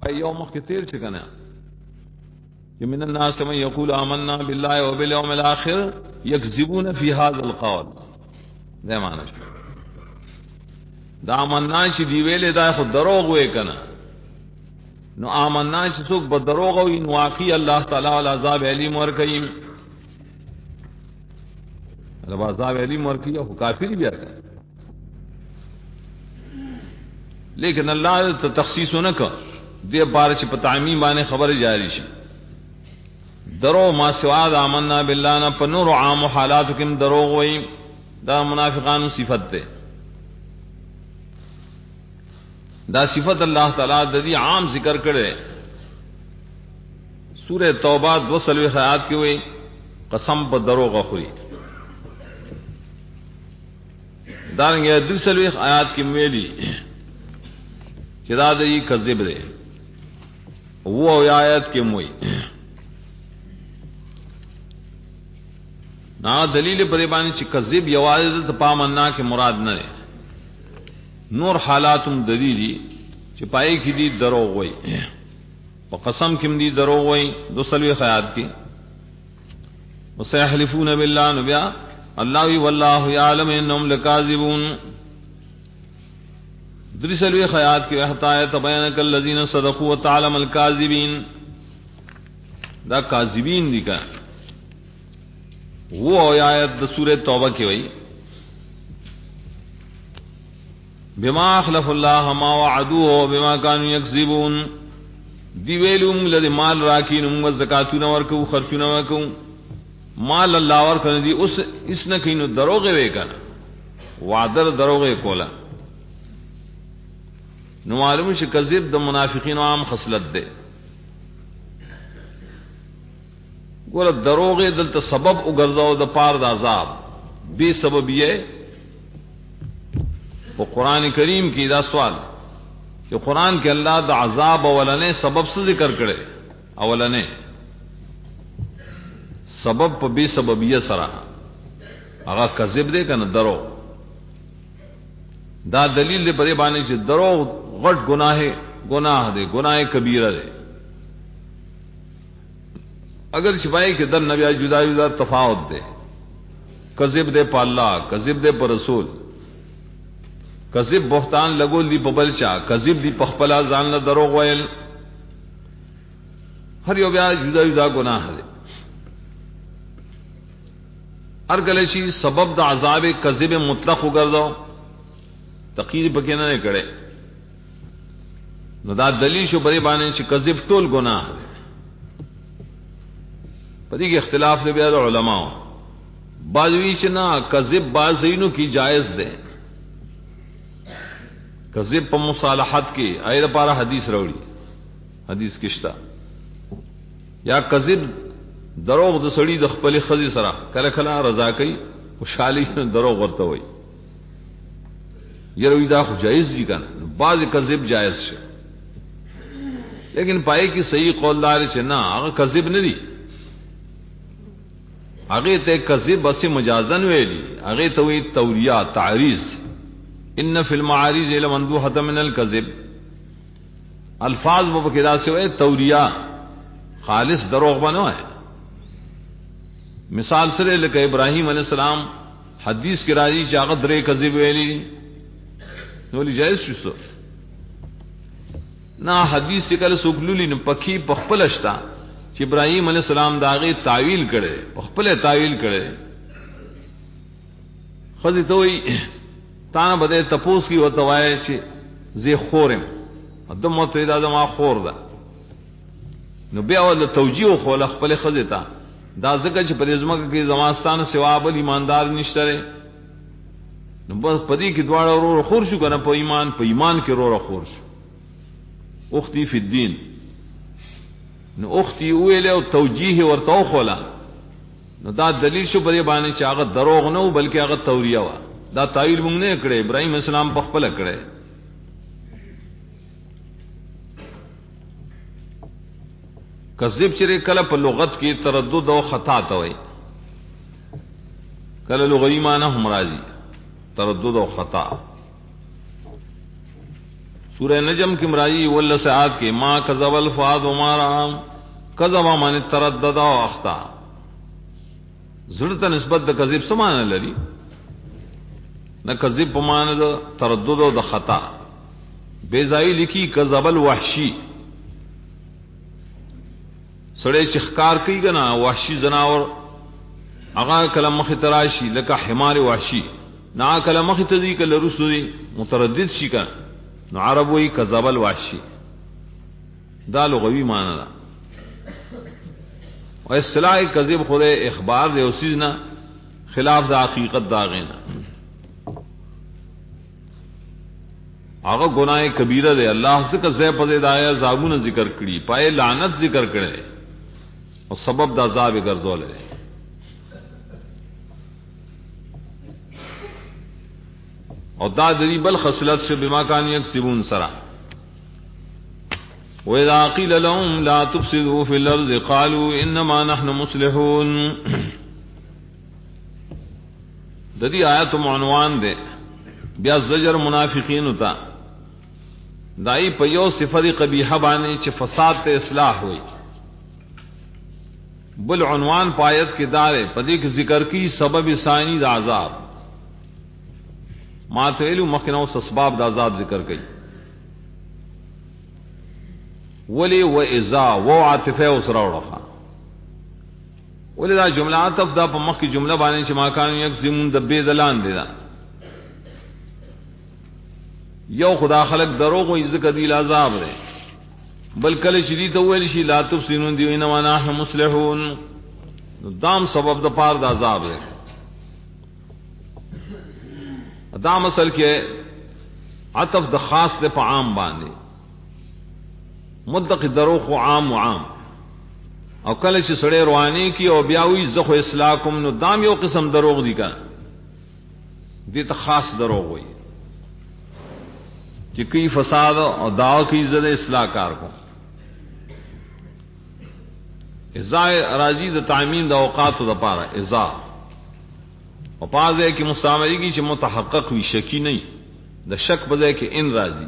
You مخ تیر چې کنه کہ من الناس من يقول آمنا بالله وباليوم الاخر يكذبون في هذا القول. دا معنی دا آمنا چې دی ویلې دا خو دروغ وې کنه. نو آمنا چې څوک به دروغ وي نو واقعي الله تعالی ول عذاب علیم ورکیم. رب عذاب علیم ورکی او کافر بیا کړ. لیکن اللہ تو تخصیص نہ کر دے بار سے تعمیم بانے خبر جاری شي درو ما سواد آمنا بالله نہ پنور عام حالات کم دروغ وئی دا منافقان صفت دے دا صفت اللہ تعالی ددی عام ذکر کرے سورہ توبہ 2 آیات کی ہوئی قسم پر دروغ خوری دارنگے 2 آیات کی میلی چدا دی کذب دے وہ آیت کے موئی نا دلیل پریبانی چی کذب یوازد پامنا کے مراد نہ رہے نور حالاتم دلیلی چی پائی کی دی دروغ وئی و قسم کم دی دروغ وئی 2 آیات کی وسیحلفون باللہ نبیا اللہ وی واللہ یعلم انہم لکاذبون 3 آیات کی حتا تبینک الذین صدقوا وتعلم الکاذبین دا کاذبین دی کا وہ آیت سورہ توبہ کی وئی بما اخلف اللہ ما وعدوه بما كانوا یکذبون دی ویلوم لدی مال راکین ام زکاتون ورکو خرچون ورکو مال اللہ ورکن دی اس نہ کینو دروغ وے کنا وعدر دروغ کولا نو معلوم شي کذب د منافقین عام خصلت ده ګور دروغ دلته سبب وګرځاو د پار د عذاب بے سبب یې او قران کریم کی دا سوال کہ قران کے اللہ د عذاب اولنے سبب سے ذکر کرے اولنے سبب په بے سبب یې سره هغه کذب ده کنه درو دا دلیل دے پرے بانے چې درو غٹ گناہ دے گناہ کبیرہ دے اگر چھپائی کہ در نبی جدا جدا تفاوت دے کذب دے پا اللہ کذب دے پا رسول کذب بہتان لگول دی پا بلچا کذب دی پخپلا زاننا دروغ ویل ہر یو بیا جدا جدا گناہ دے ہر گلشی سبب دا عذاب کذب مطلق اگر دو تقید پکینا نے کرے نو دا دلیل شو بری بانے چې کذب ټول گناہ دی پدې کې اختلاف دی بیا د علماء بعضوی چې نه کذب بعضینو کی جائز ده کذب په مصالحت کې اې لپاره حدیث راوړي حدیث کښتا یا کذب دروغ د سړی د خپل خزي سره کله کله رضا کوي خوشالي دروغ ورته وي یروي دا خو جائز دي کنه بعض کذب جائز شه لیکن پائے کی صحیح قول دار سے نہ کذب نہ دی آگے تے کذب بس مجازن ویلی آگے تو توریہ تعریض ان فی المعارض لمندوحۃ من الکذب الفاظ مبکدا سے ہوئے توریہ خالص دروغ بنو ہے مثال سرے لکہ ابراہیم علیہ السلام حدیث کی راضی چاغت رے کذب ویلی نولی جائز شو نا حدیث سے کل سکلولی نو پکی پخپل اشتا چې ابراہیم علیہ السلام داغی تعویل کرے پخپل تعویل کرے خزی توئی تانا بدے تپوس کی وتوائے چې زی خورم دم وتوی دا ما خور دا نو بیا ول توجیه خو خپل خزی تا دا زکه چې پرېزمکه کې زماستان سوا بل ایماندار نشته نو بس پدی کی دواړه ورو خور شو کنه په ایمان کې ورو خور شو اختی فی الدین نو اختی ویلے او توجیه ورتاو خولا نو دا دلیل شو پدی باندې چې هغه دروغ نه بلکې هغه توریه وا دا تعویل مونږ نه کړې ابراهیم اسلام په خپل کړې کذب چې کله په لغت کې تردد او خطا ته وای کله لغوی معنی هم راځي تردد او خطا سورہ نجم کی مرائی ول سعاد کے ما کذب الفؤاد وما رام کذب من تردد و اخطا زړه ته نسبت د کذب سمانه لري نہ کذب پمانه د تردد او د خطا بیزائی لکھی کذب الوحشی سڑے چخکار کی گنا وحشی زناور اغا کلم مخ تراشی لکا حمار وحشی نا کلم مخ تذی کل رسولی متردد شی کا نو عرب وی کذب الوحشی دا لغوی معنی دا و اصطلاح کذب خود اخبار دے اسی نا خلاف دا حقیقت داغینا آغا گناہ کبیرہ دے اللہ سے کا زی پدے دایا زابون ذکر کری پائے لعنت ذکر کرے اور سبب دا عذاب گردول ہے اور دا دری بل خصلت سے بما کان یکسبون سرا وَإِذَا قِيلَ لَهُمْ لَا تُفْسِدُوا فِي الْأَرْضِ قَالُوا إِنَّمَا نَحْنُ مُصْلِحُونَ ددی آیت عنوان دے بیا زجر منافقین ہوتا دائی پیو صفت قبیحہ بانے چ فساد تے اصلاح ہوئی بل عنوان پایت کے دارے پدی کے ذکر کی سبب ثانی دا عذاب ماتویلو مخنو اسباب دا عذاب ذکر گئی ولی و اذا و عاطفہ اسرا رخا ولی دا جملہ عطف دا پا مخ کی جملہ بانے چ ماکان یکزمون دبے دلان دے دا یو خدا خلق دروغ و ذکر دی العذاب رے بل کل شدید اول شی لا تفسنون دی انما نحن مصلحون دام سبب دا پار دا عذاب رے دام اصل کے عطف دا خاص دے پا عام باندے مدق دروغ و عام او کل چی سڑے روانی کی او بیاوی زخو اصلاحکم نو دام یو قسم دروغ دی کا دیتا خاص دروغ ہوئی کہ کئی فساد اور دعو کی زد اصلاح کار کو ازا راضی دا تعمین دا اوقات دا پارا ازا اور پاس ہے کہ مستعملی کی چھ متحقق ہوئی شکی نہیں دا شک بزے کہ ان راضی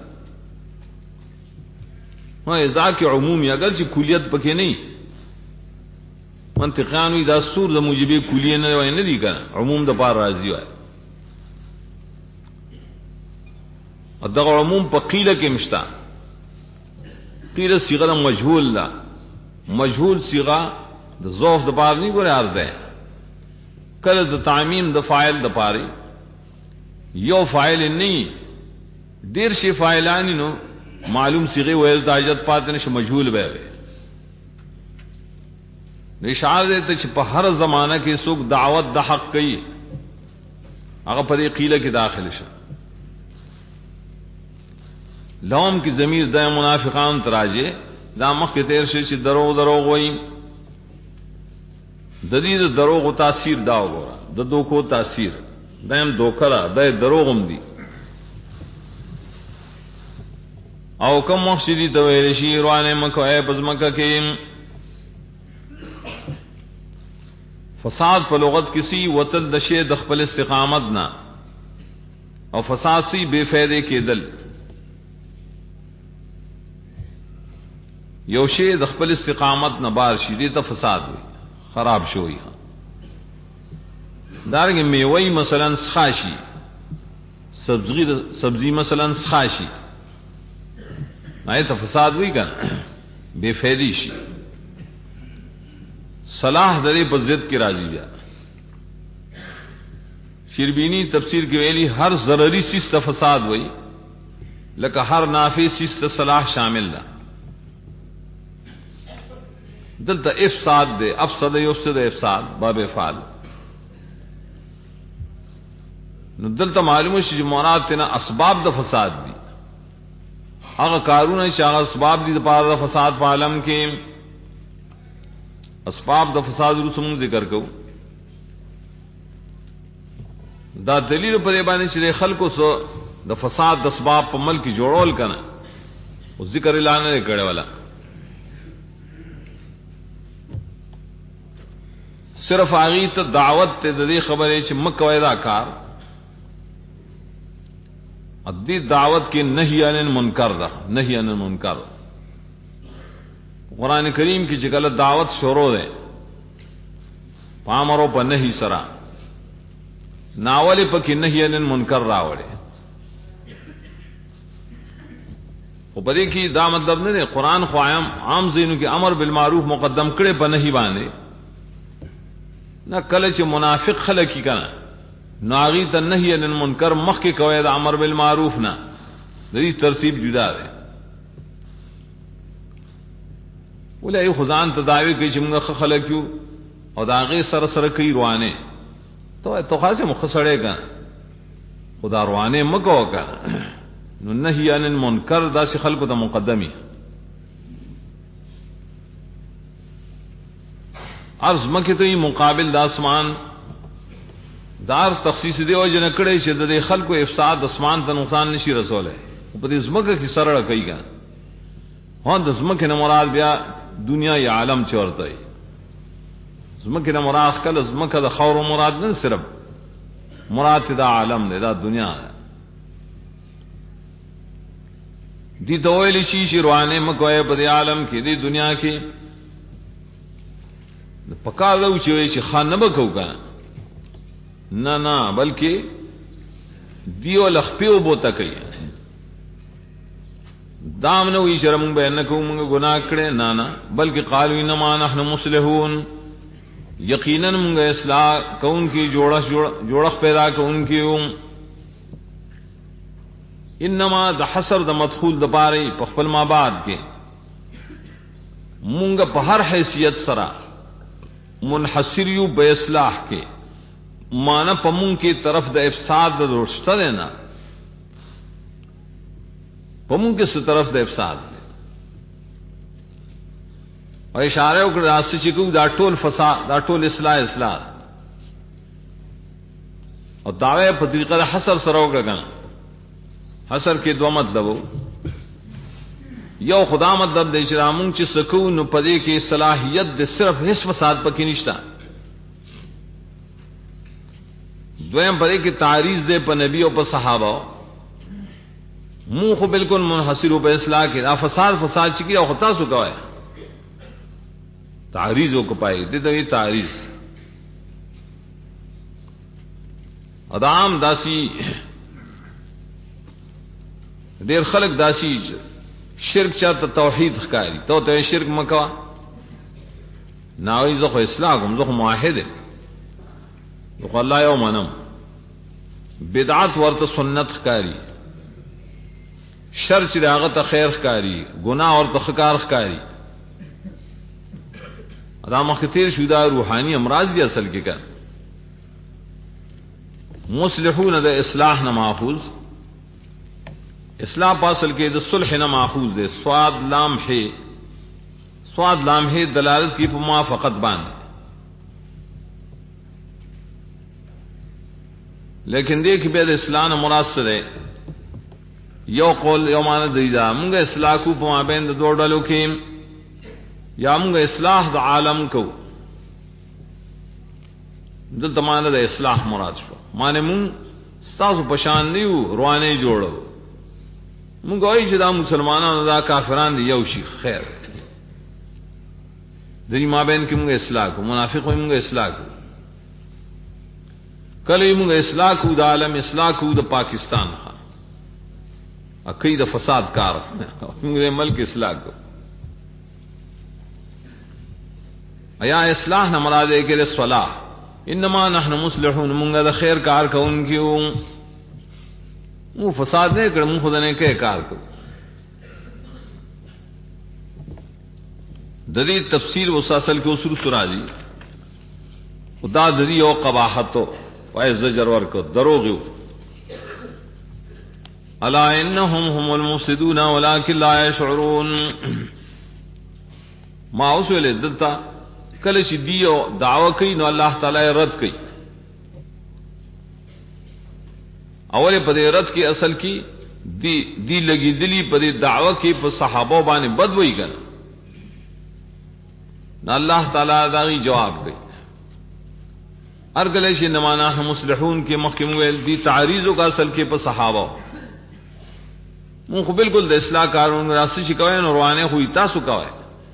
ہاں ازا کے عمومی اگر چھ کلیت پکے نہیں منطقیان ہوئی دا سور دا مجبی کلیت نہیں دی کنا عموم دا پار راضی ہوئے اور دغ عموم پا قیل کے مشتا قیل صیغہ دا مجہول دا مجہول صیغہ دا ضعف دا پار نہیں گورے عرض ہے کل دا تعمیم دا فائل دا پاری یو فائل نہیں دیر شی فائلانی نو معلوم صیغے ویل تاجت پاتے نش مجہول بے گئے اشعار دیتے چھ پا ہر زمانہ کے سوک دعوت دا حق کئی اگر پر قیلہ کی داخل شا لوم کی ضمیر دا منافقان تراجے دا مخ کے تیر سے چھ دروغ وئی ددید دروغ و تاثیر داو گورا دا دوکو تاثیر دائم دوکرا دا دروغم دی او کم مخشدی تویلشی روانے مکو اے پزمکہ کیم فساد پر لغت کسی وطن دشے دخپل استقامت نہ اور فساد سی بے فیدے کے دل یوشے دخپل استقامت نہ بار شیدے تا فساد ہوئی خراب شوئی ہاں دارنگے میوئی مثلا سخاشی سبزی مثلا سخاشی نائے تا فساد ہوئی کن بے فیدی شی صلاح درے پر ضد کی راضی بیا شربینی تفسیر کی ویلی ہر ضرری سیست فساد ہوئی لکہ ہر نافی سیست صلاح شامل دا دلتا افساد دے افسد یفسد افساد باب افعال نو دلتا معلوم ہے جو مراد تینا اسباب دا فساد دی اگر کارون ہے چاہا اسباب دی دا پار دا فساد پا عالم کے اسباب دا فساد رسم ذکر کو دا دلیل پر ایبانی چلے خلقو سو دا فساد دا اسباب پا ملک جوڑول کنا اس ذکر الانا دے کڑے والا صرف آگی تا دعوت تے دے خبر ہے چھ مکہ ویدہ کار ادی دعوت کی نہی عن المنکر دا نہی عن المنکر قرآن کریم کی جگل دعوت شروع دے پامرو پا نہی سرا ناولی پا کی نہی عن المنکر راوڑے وہ بدے کی دا مطلب نہیں قرآن خو عام زینو کی امر بالمعروف مقدم کرے پا نہی باندے نہ کلچ منافق خلقی کنا ناغی تا نہی عن المنکر مخ کے کوئے دا امر بالمعروف نہ دی ترتیب جدا دے بولے ای خزان تداوی کئی چمگا خلقیو اور داغی سر سر کئی روانے تو خاصے مخصڑے گا خدا روانے مکو کا نہی عن المنکر دا سی خلقو تا مقدمی عرض مکی تو یہ مقابل دا اسمان دار تخصیص دے او جن کڑے چھ دے خلق و افساد اسمان تا نقصان نشی رسول ہے پتہ زمکہ کی سرڑ کئی گا ہاں زمکہ نہ مراد بیا دنیا یا عالم چورتا ہے زمکہ نہ مراد کل زمکہ دا خور و مراد نہ صرف مراد دا عالم دے دا دنیا ہے دی دویلی شیشی روانے مکوئے پدی عالم کی دی دنیا کی پکا دو چوئے چھ خان نبکو کنا نہ بلکہ دیو لخپیو بوتا کئی دام نہ ہوئی شرم بینکو منگا گناہ کرے نہ بلکہ قالو انما نحن مصلحون یقیناً منگا اصلاح کون کی جوڑخ پیدا کون کی انما دا حسر دا مدخول دا پارے پخپل ما بعد کے منگا پہر حیثیت سرا منحصریو بے اصلاح کے مانا پمون کی طرف دا افساد دا رشتہ دینا پمون کی طرف دا افساد دے اور اشارے اکڑ راستے چکو دا ٹول فساد دا ٹول اصلاح اور دعوے پر طریقہ دا حسر سرو گنا حسر کے دو مطلب یو خدا مطلب دے شرامون چی سکون پدے کی صلاحیت دے صرف حس فساد پکی نشتا دویم پدے کی تعریض دے پا نبی و پا صحابہ منہ خو بالکل منحصر و پا اصلاح کے دا فساد چکی او خطا سکا ہے تعریض کو پائے دے تو یہ تعریض ادام داسی دیر خلق داسی شرک چاہتا توحید خکاری تو شرک مکوا ناوی زخو اصلاح کم زخو معاہد ہے زخو اللہ یو منم بدعات ورط سنت خکاری شر چر آغت خیر خکاری گناہ ورط خکار خکاری ادا مختیر شدہ روحانی امراض دی اصل کے کر مصلحون دا اصلاح نہ محفوظ اصلاح پاسل کے دا صلح نہ محفوظ دے سواد لام ہے دلالت کی موافقت باندھ لیکن دیکھ بید اصلاح نہ مراسل ہے یو قول یو معنی دیدہ منگا اصلاح کو پما بین دا دور ڈالو کیم یا منگا اصلاح دا عالم کو دل تمانا دا اصلاح مراد شو مانے منگ ستاسو پشان نیو روانے جوڑو منگا اوئی چی دا مسلمانان دا کافران دی یو شیخ خیر دری ما بین کی منگا اصلاح کو منافق ہوئی منگا اصلاح کو کلی منگا اصلاح کو دا عالم اصلاح کو دا پاکستان خان اکی دا فساد کار منگا ملک اصلاح کو ایا اصلاح نہ مراد ہے کہ صلاح انما نحن مصلحون منگا دا خیر کار کا ان کی وہ فساد نہیں کر منہ خدا نے کہ کار کو دری تفسیر وساسل کے اصول سراجی خدا دری او قباحتو وائز زجر کو دروغ الا انهم هم المفسدون ولكن لا يشعرون ما اوسل دلتا کل چی دیو دعوی کئی نو اللہ تعالی رد کئی اول پدے رد کی اصل کی دی لگی دلی پدے دعوی کی پر صحابہ بانے بدوئی کنا نہ اللہ تعالی داغی جواب گئی ارگلے چی نمانا ہم مصلحون کے محکم دی تعریضوں کا اصل کے پر صحابہ مون خو بالکل د اصلاح کارونه راسي شي کوي نو روانه خو تاسو کوي.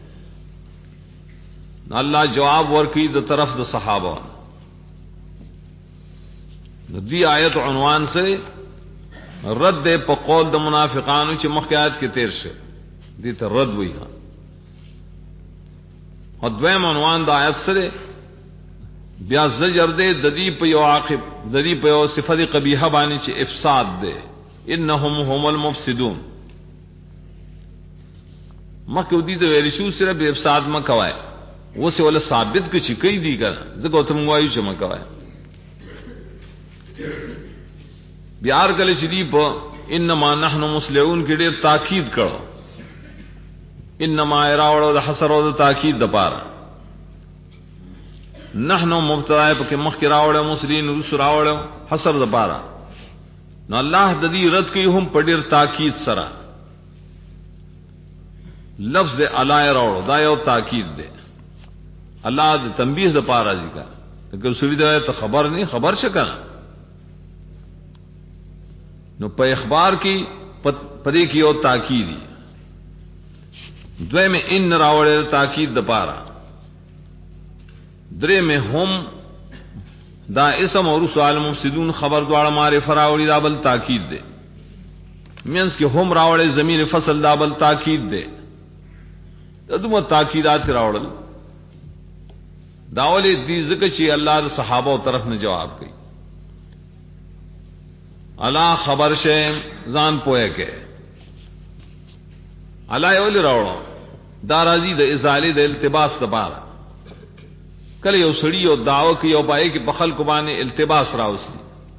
الله جواب ورکی د طرف د صحابه. دی آیت عنوان سے رد په قول د منافقانو چې مخکیات کې تیر شه دي ته رد وی ها. او دویم عنوان د آیت سره بیا زجر دے د دې په یو عاقب د دې په یو صفت قبیحه باندې چې افساد دے انهم هم المفسدون. مکه دې د ویل شو سره به افساد مکوای وسه ولا ثابت کې چې کوي دی کنه زه کوم وایو چې مکوای. بیار کله چې دی په انما نحن مسلمون کې ډېر تاکید کړو. انما راوړو د حسر او د تاکید د پاره. نحنو مبتدا په کې مخ کې راوړو مسلمین رس راوړو حسر د پاره. نو الله د دې رد کوي هم په ډېر تاکید سره. لفظ علی راوړو دا یو تاکید دی. الله د تنبیه د پاره ذکر اگر سړي دا ته خبر نه خبر شکنه نو په اخبار کې پدې کې یو تاکید. دوی میں ان راوړل تاکید د پاره. درې میں هم دا اسم اور سوال مفسدون خبر دواړه ماره فراوړي دا بل تاکید ده. مینس کې هم راوړل ضمیر فصل دا بل تاکید ده. دغه تاکیدات راوړل داولې دې ذکر چې الله د صحابه او طرف نه جواب کوي. الله خبر شه ځان پوهه کې الله یو لراوړو دا راځي د ازاله د التباس لپاره. کله یو سړی او داو کې یو پای کې په خلکو باندې التباس راوستي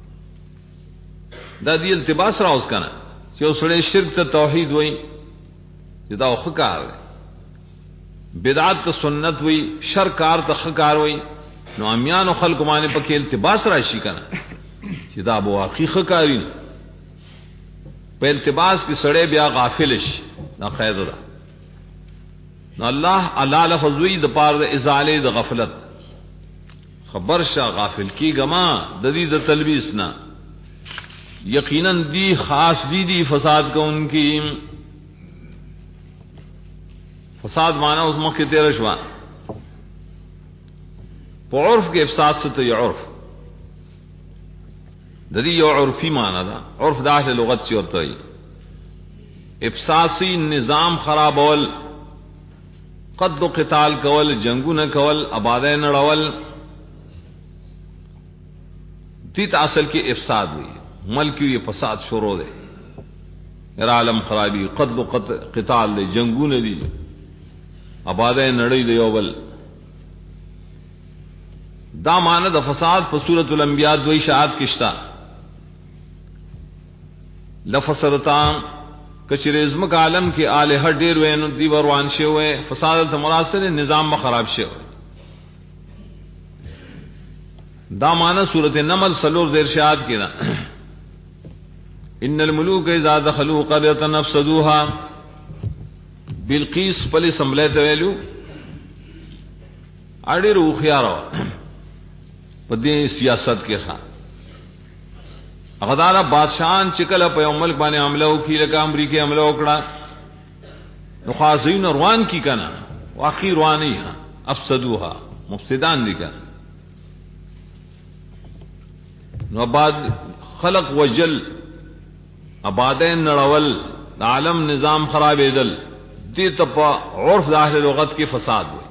دا دی التباس راوس کنه چې یو سړی شرک ته توحید وای دا خو کار دی. بدعت ته سنت وای شر کار ته خکار وای نو امیانو خلکو باندې پکې التباس راشي کنه چې دا بو حقیقت کاری په التباس کې سړی بیا غافل شي دا خیر ده. نو الله الا لفظوی د پاره د ازاله د غفلت خبر شاه غافل کی گما د دې د تلبیس نه یقینا دی خاص دی فساد کو ان کی فساد مانا اس مخ کے تیرہ شوا په عرف کے افساد سے تو یہ عرف ددی یو عرفی مانا دا عرف دا اہل لغت سے ہوتا ہے افساسی نظام خراب اول قد و قتال کول جنگو نہ کول آبادہ نڑول تیت اصل کی افساد ہوئی ملکی یہ فساد شروع دے عالم خرابی قد و قتال دے جنگو نہ دی آبادہ نڑی دے یوبل دا معنی دا فساد پر سورۃ الانبیاء دوی شاعت کشتا لفسرتان کچریزم کا عالم کے آلہ ډیر وینو دی وروان شوی فساد ته مراسل نظام میں خراب شوی دا معنی سورۃ النمل سلور دیر شاعت کی نا ان الملوک اذا دخلوا قرية نفسدوها بلقیس پلی سمبلے تویلو اڑی رو خیارو پدی سیاست کے خان غدارا بادشاہان چکل په یو ملک باندې حمله وکړي لکه امریکای حمله وکړه نو خاصین روان کی کنا واخیر روانیها افسدوها مفسدان دي کنا نو بعد خلق وجل آبادین نړول عالم نظام خرابېدل دې ته په عرف د اهل لغت کې فساد وي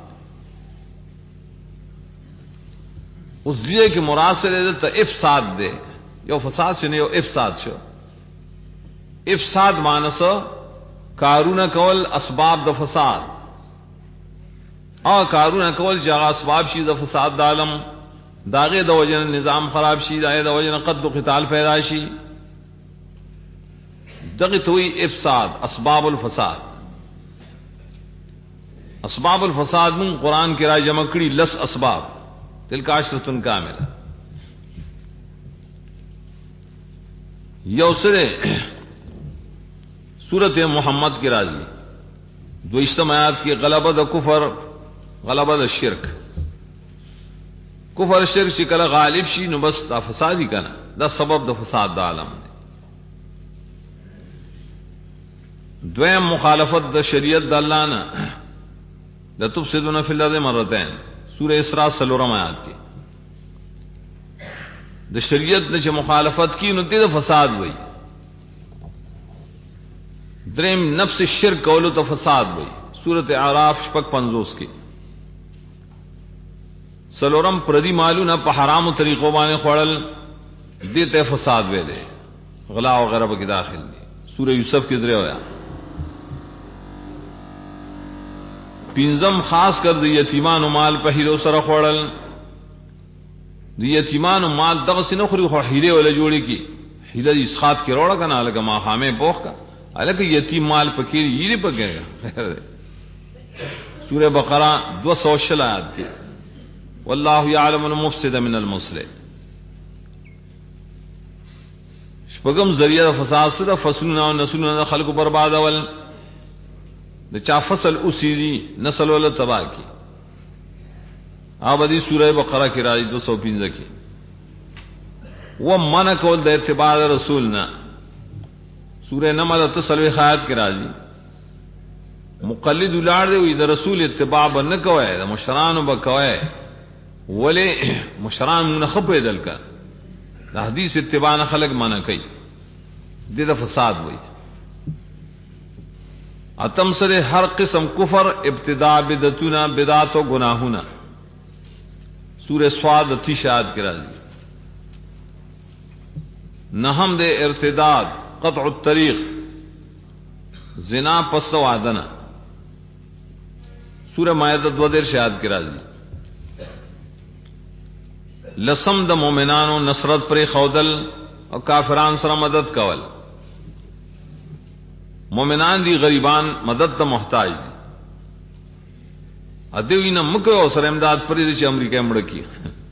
اوس دې کې مراسله ته افساد ده یو فساد شنه یو افساد شو افساد مانس کارونه کول اسباب د فساد کارونه کول چې اسباب شي د فساد د عالم داغه د وجن نظام خراب شي داغه د وجن قد و قتال پیدا شي دغه توي افساد اسباب الفساد اسباب الفساد من قران کې را جمع کړي لس اسباب تلک عشرۃ کامله یو سره سورت محمد کی راضی دویشتم آیات کی غلبہ دا کفر غلبہ دا شرک کفر شرک شکل غالب شی نو بس دا فسادی کنا دا سبب دا فساد دا عالم دویم مخالفت د شریعت د الله نه لتفسدون فی الارض مرتين سورہ اسراء سلورم آیات کی د شریعت نه چې مخالفت کی نو د فساد وای دریم نفس الشرک کولو ته فساد وای سورۃ اعراف شپږ 50 کی سلورم پردی مالونه په حرامو طریقو باندې خوړل دته فساد ویلې غلا او غیره کې داخل دي سورہ یوسف کې درې ہویا پینزم خاص کر د یتیمانو مال په هیلو سره خوړل د یتیمانو مال دغه سینه خوري خو هیله ولا جوړی کی هیله اسخات کې روړه کنه لکه ما خامه پوخ کا الکه یتیم مال پکې یې پکېږي سورہ بقرہ 200 آیات کې والله يعلم المفسد من المصلح شپږم ذریعہ فساد سره فصلنا او نسلنا خلق برباد اول د چا فصل اسیری نسل ول تباہ کی آبادی سورہ بقرہ کی راځي 215 کی و من کول د اتباع رسولنا سورہ نمل تسلوی خیات کی راځي مقلد ولار دی د رسول اتباع بن کوي د مشرانو بکوي ولی مشران نه خپې دل کا د حدیث اتباع نه خلق منع کوي د فساد وای اتم سره ہر قسم کفر ابتداء بدعتنا بدعت و گناہنا سورہ صاد 30 آیات کی راځي نهم دے ارتداد قطع الطریق زنا پس وعدنا سورہ مائدہ 2 آیات کی راځي لسم د مومنانو نصرت پر خودل او کافران سره مدد کول مومنان دی غریبان مدد ته محتاج دي ادوی نه مکه او سره امداد پرې چې امریکا مړ کی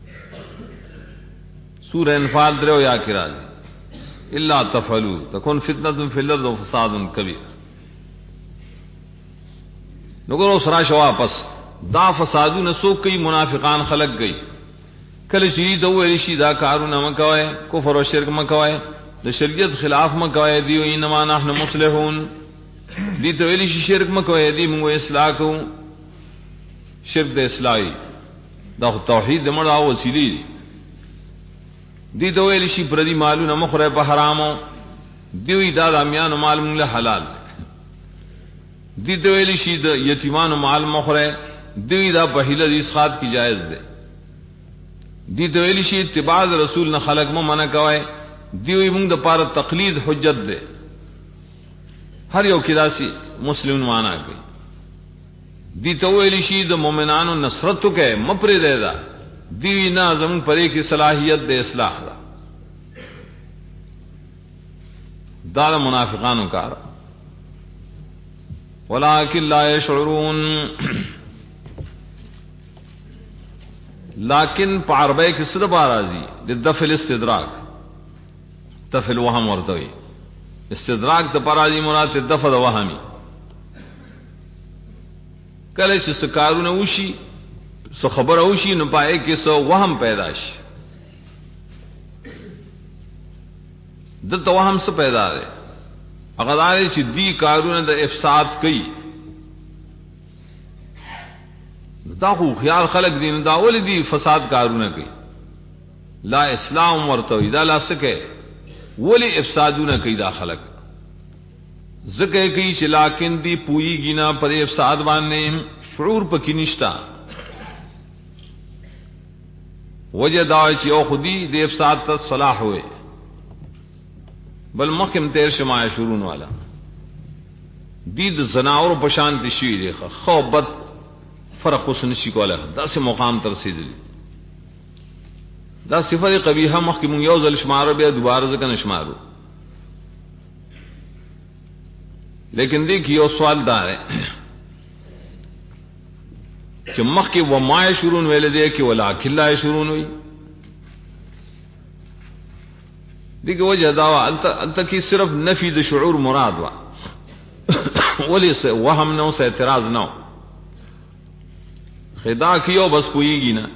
سورہ انفال 3 یا کی راځي الا تفعلوا تكون فتنه فی الارض وفساد کبیر نګورو سره شو واپس دا فسادونه سو کوي منافقان خلق گئی کله چې دا ویل شي دا کارونه مکوای کفر او شرک مکوای د شریعت خلاف مکوای دی انما نحن مصلحون دی ته ویل شي شرک مکوای دی موږ اصلاح کوو شرک د اصلاحي دا توحید د مړه وسیلی دی ته ویل شي پردي مالونه مخره په حرامو دی دا د امیانو مال موږ له حلال دی ته ویل شي د یتیمانو مال مخره دی دا په هیله د اسقاط کی جائز ده دی ته ویل شي اتباع رسول نه خلق مو منع کوي دی موږ د پاره تقلید حجت ده هر یو کې داسي مسلمان معنا کوي دی ته ویل شي د مؤمنانو نصرت کوي مپرې ده دا دی نه زمون پرې کې صلاحیت د اصلاح ده دا منافقانو کار ولکن لا یشعرون لیکن په عربی کې صرف راځي د دفع الاستدراک دفع الوهم ورته وي استدراک د پرازي مراد دفع د وهمي کله چې سکارونه وشي سو خبر وشي نو پای کې سو وهم پیدا شي د توهم څه پیدا ده هغه دا چې دی کارونه د افساد کوي دا خو خیال خلق دین دا ول دي فساد کارونه کوي لا اسلام ورته دا لا سکه ولی افسادونه کوي دا خلق زکه کوي چې لکن دی پویږي نه پر افساد باندې شعور پکې نشتا وجه دا چې او خودي د افساد ته صلاح وي بل محکم تیر شمع شورون والا دی د زناور په شان دي شي دی خوبت فرق وسن شي کوله دا سه مقام تر رسیدلی دا صفه قبیحه محکم یو ځل شمار بیا دوباره ځکه نشمارو لیکن دیکھ یو سوال دا ہے چې مخکې و ما شورون ویل دی کې ولا کلا شورون وی دیکھ وجه دا انت کی صرف نفی د شعور مراد وا ولی سے وهم نو سے اعتراض نو خدا کیو بس کوئیږي نه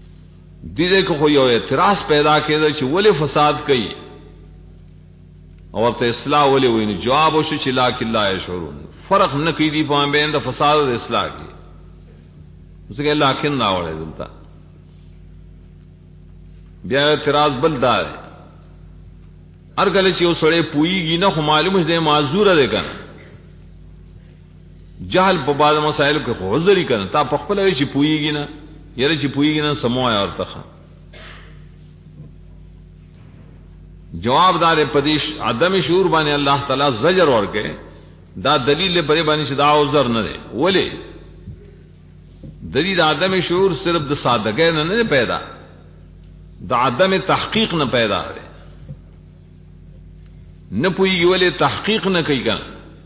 دې کو یو اعتراض پیدا کېده چې ولی فساد کوي اور ته اصلاح ولې ویني جواب وشو چې لکن لا يشعرون فرق نه کوي دی په بین د فساد او اصلاح کې څنګه لکن نه وړي دلته بیا اعتراض بل دار هر کله چې وسړې پويږي نه خو معلومه ده معذور ده کنه جهل په بعض مسائل کې خو عذري کنه تا په خپل وی چې پويږي نه یره چې پويږي نه سمویا ورته جواب دار پدیش عدم شعور باندې الله تعالی زجر ورکه دا دلیل پرې باندې چې دا عذر نه دی ولی دلیل عدم شعور صرف د سادهګۍ نه پیدا د عدم تحقیق نه پیدا دی نه پوي ولی تحقیق نه کوي کنه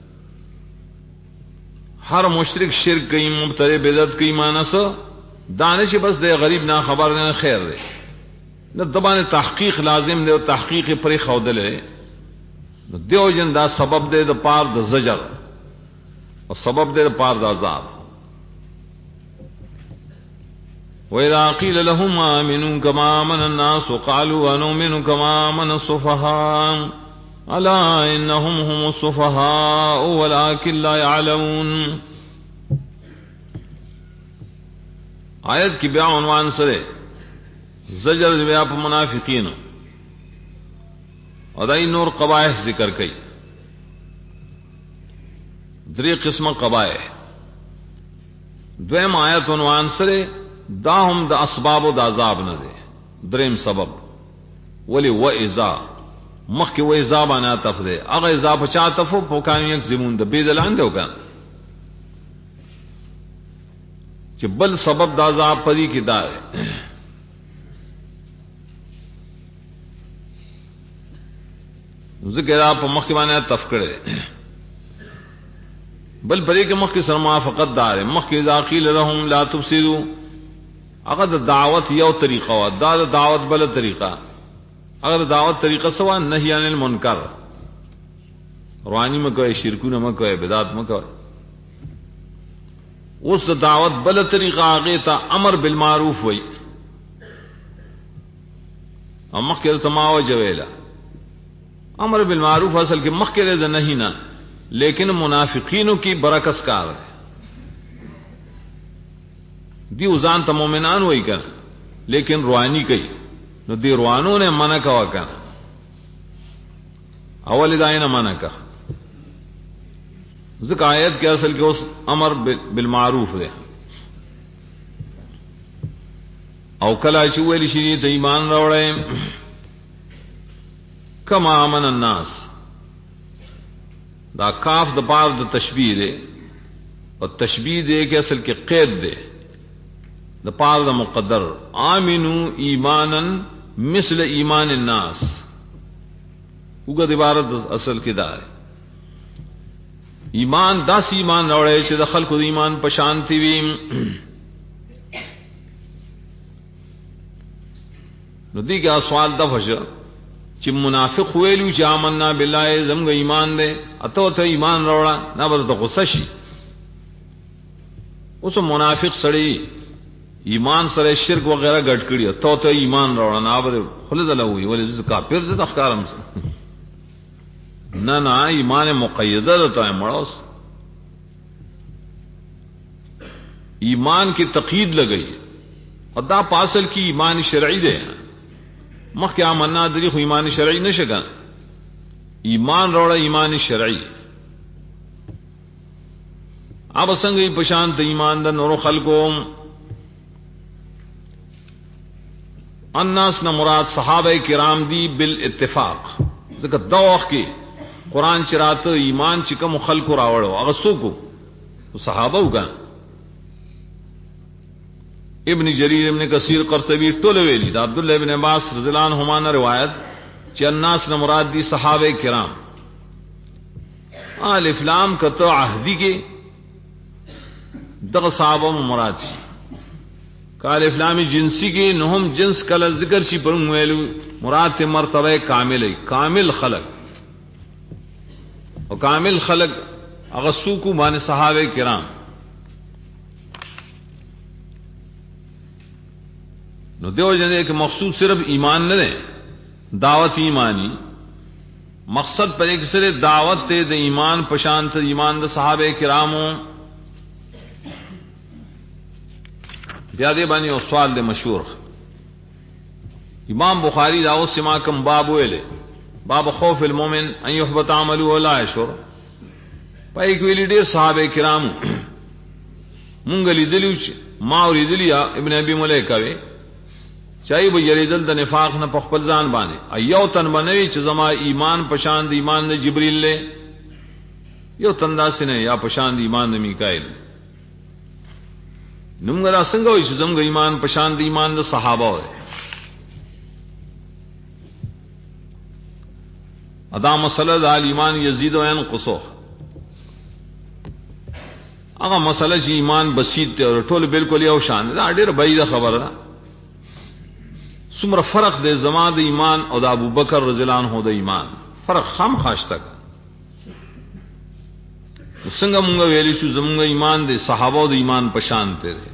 ہر مشرک شرک کوي مبتدع بدعت کوي مانس دانش بس دے غریب نہ خبر نه خیر دی نہ دبان تحقیق لازم دے تحقیق پر خودل ہے دیو جن دا سبب دے د پار د زجر اور سبب دے د پار د عذاب وَإِذَا قِيلَ لَهُمْ آمِنُوا كَمَا آمَنَ النَّاسُ قَالُوا أَنُؤْمِنُ كَمَا آمَنَ السُّفَهَاءُ أَلَا إِنَّهُمْ هُمُ السُّفَهَاءُ وَلَكِنْ لَا يَعْلَمُونَ آیت کی بیا عنوان سره زجر بیا په منافقین او دای نور قبائح ذکر کړي درې قسمه قبائح دویم آیت عنوان سره دا هم د اسباب او د عذاب نه دي دریم سبب ولی و اذا مخک و اذا باندې تفده هغه اذا په چا تفو په کانو یک زمون د بيدلان دی وکړه چې بل سبب د عذاب پدې کې دا ہے ذکر په مخک باندې تفکړه بل پدې کې مخک سره موافقت دار مخک اذا قيل لهم لا تفسدوا اگر دعوت یو طریقہ و دا دعوت بل طریقہ اگر دعوت طریقہ سوا نہی عن المنکر روانی میں کوئی شرکونه میں کوئی بدعت میں کوئی اس دعوت بل طریقہ آگے تا امر بالمعروف ہوئی اور مخکر تماو جویلا امر بالمعروف اصل کے مخکر نہیں نہ لیکن منافقینوں کی برعکس کار ہے دی وزان تا مومنان ہوئی کر لیکن روانی کئی نو دی روانوں نے منع کوا کر اول دائیں نہ منع کر ذکر آیت کے اصل کے اس امر بالمعروف دے او کلا چویل شریعت ایمان روڑے کما آمن الناس دا کاف دا پار دا تشبیہ دے اور تشبیہ دے کہ اصل کے قید دے دا پار دا مقدر آمنو ایمانا مثل ایمان الناس اوگا عبارت اصل کی دا ہے ایمان داس ایمان روڑے چې د خلکو د ایمان پشانتی وي نو دی کا سوال د فش چې منافق ویلو چې آمنا بالله زمغه ایمان دے اته ته ایمان روړه نه بل د غصه شي اوس منافق سړی ایمان سره شرک وغیرہ ګډ کړی ته ته ایمان روړه نه بل خلد له وی ولې کافر د اخکارم نہ نہ ایمان مقیدہ تو ہے مڑوس ایمان کی تقید لگئی اور دا پاسل کی ایمان شرعی دے مخ کیا منا دری خو ایمان شرعی نہ شگا ایمان روڑا ایمان شرعی اب سنگ پشانت ایمان دا نور خلقوم الناس نہ مراد صحابہ کرام دی بالاتفاق ذکر دوخ کی قرآن چرات ایمان چکم خلق راوڑو اغسو کو صحابہ ہوگا ابن جریر ابن کثیر قرطبی ٹولویلی دا عبداللہ ابن عباس رضی اللہ عنہما نے روایت چی الناس نے مراد دی صحابہ کرام الف لام کتو عہدی کے دغ صحابہ مراد سی کہ الف لام جنسی کے نہم جنس کل ذکر سی پر مراد تے مرتبہ کامل ہے کامل خلق اور کامل خلق اغسو کو مان صحابہ کرام نو دیو جنے کہ مقصود صرف ایمان نہ دے دعوت ایمانی مقصد پر ایک سر دعوت تے د ایمان پشانت ایمان د صحابہ کرامو بیا دے بانی او سوال دے مشہور امام بخاری دا اس سما کم باب ویلے باب خوف المومن ان يحبط عمله ولا يشعر پای کویلی ډیر صحابه کرامو مونږ لیدلو چې ما اوریدلیا ابن ابي مليكه وی چای به یریدل د نفاق نه په خپل ځان باندې ایو تن بنوي چې زما ایمان پشان د ایمان د جبريل له یو تنداس نه یا پشان د ایمان د میکائیل نومګه را څنګه وي چې زموږ ایمان پشان د ایمان د صحابه وي ادا مسله د ایمان یزيد او ينقص هغه مسله چې ایمان بسيط دی او ټول بالکل یو شان دا ډېر بعید خبره ده څومره فرق دی زما د ایمان او د ابوبکر رضی الله عنه د ایمان فرق خام خاصه څنګه مونږ ویلی شو زموږ ایمان د صحابه د ایمان په شان ته دی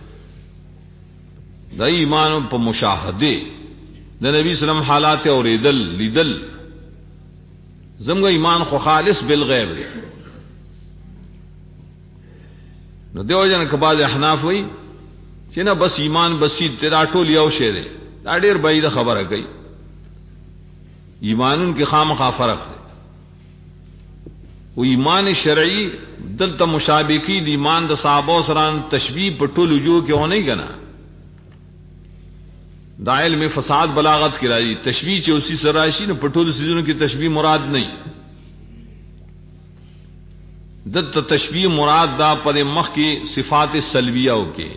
د ایمان په مشاهده د نبی سلام حالات اوریدل لیدل زموږ ایمان خو خالص بالغیب دی نو دیو جن کباز احناف وی چې نه بس ایمان بسيط تیرا ټول یو شی دی دا ډېر بعید خبره کوي ایمانون کې خامخا فرق دی و ایمان شرعي دلته مشابه کی د ایمان د صحابه سره تشبیه په ټول وجو کې ونه کنا دا علم فساد بلاغت کی راځي تشبیه چې اوسې سره راشي نو په ټول سيزونو کې تشبیه مراد نه دت تشبیه مراد دا پر مخ کی صفات سلبیہ او کې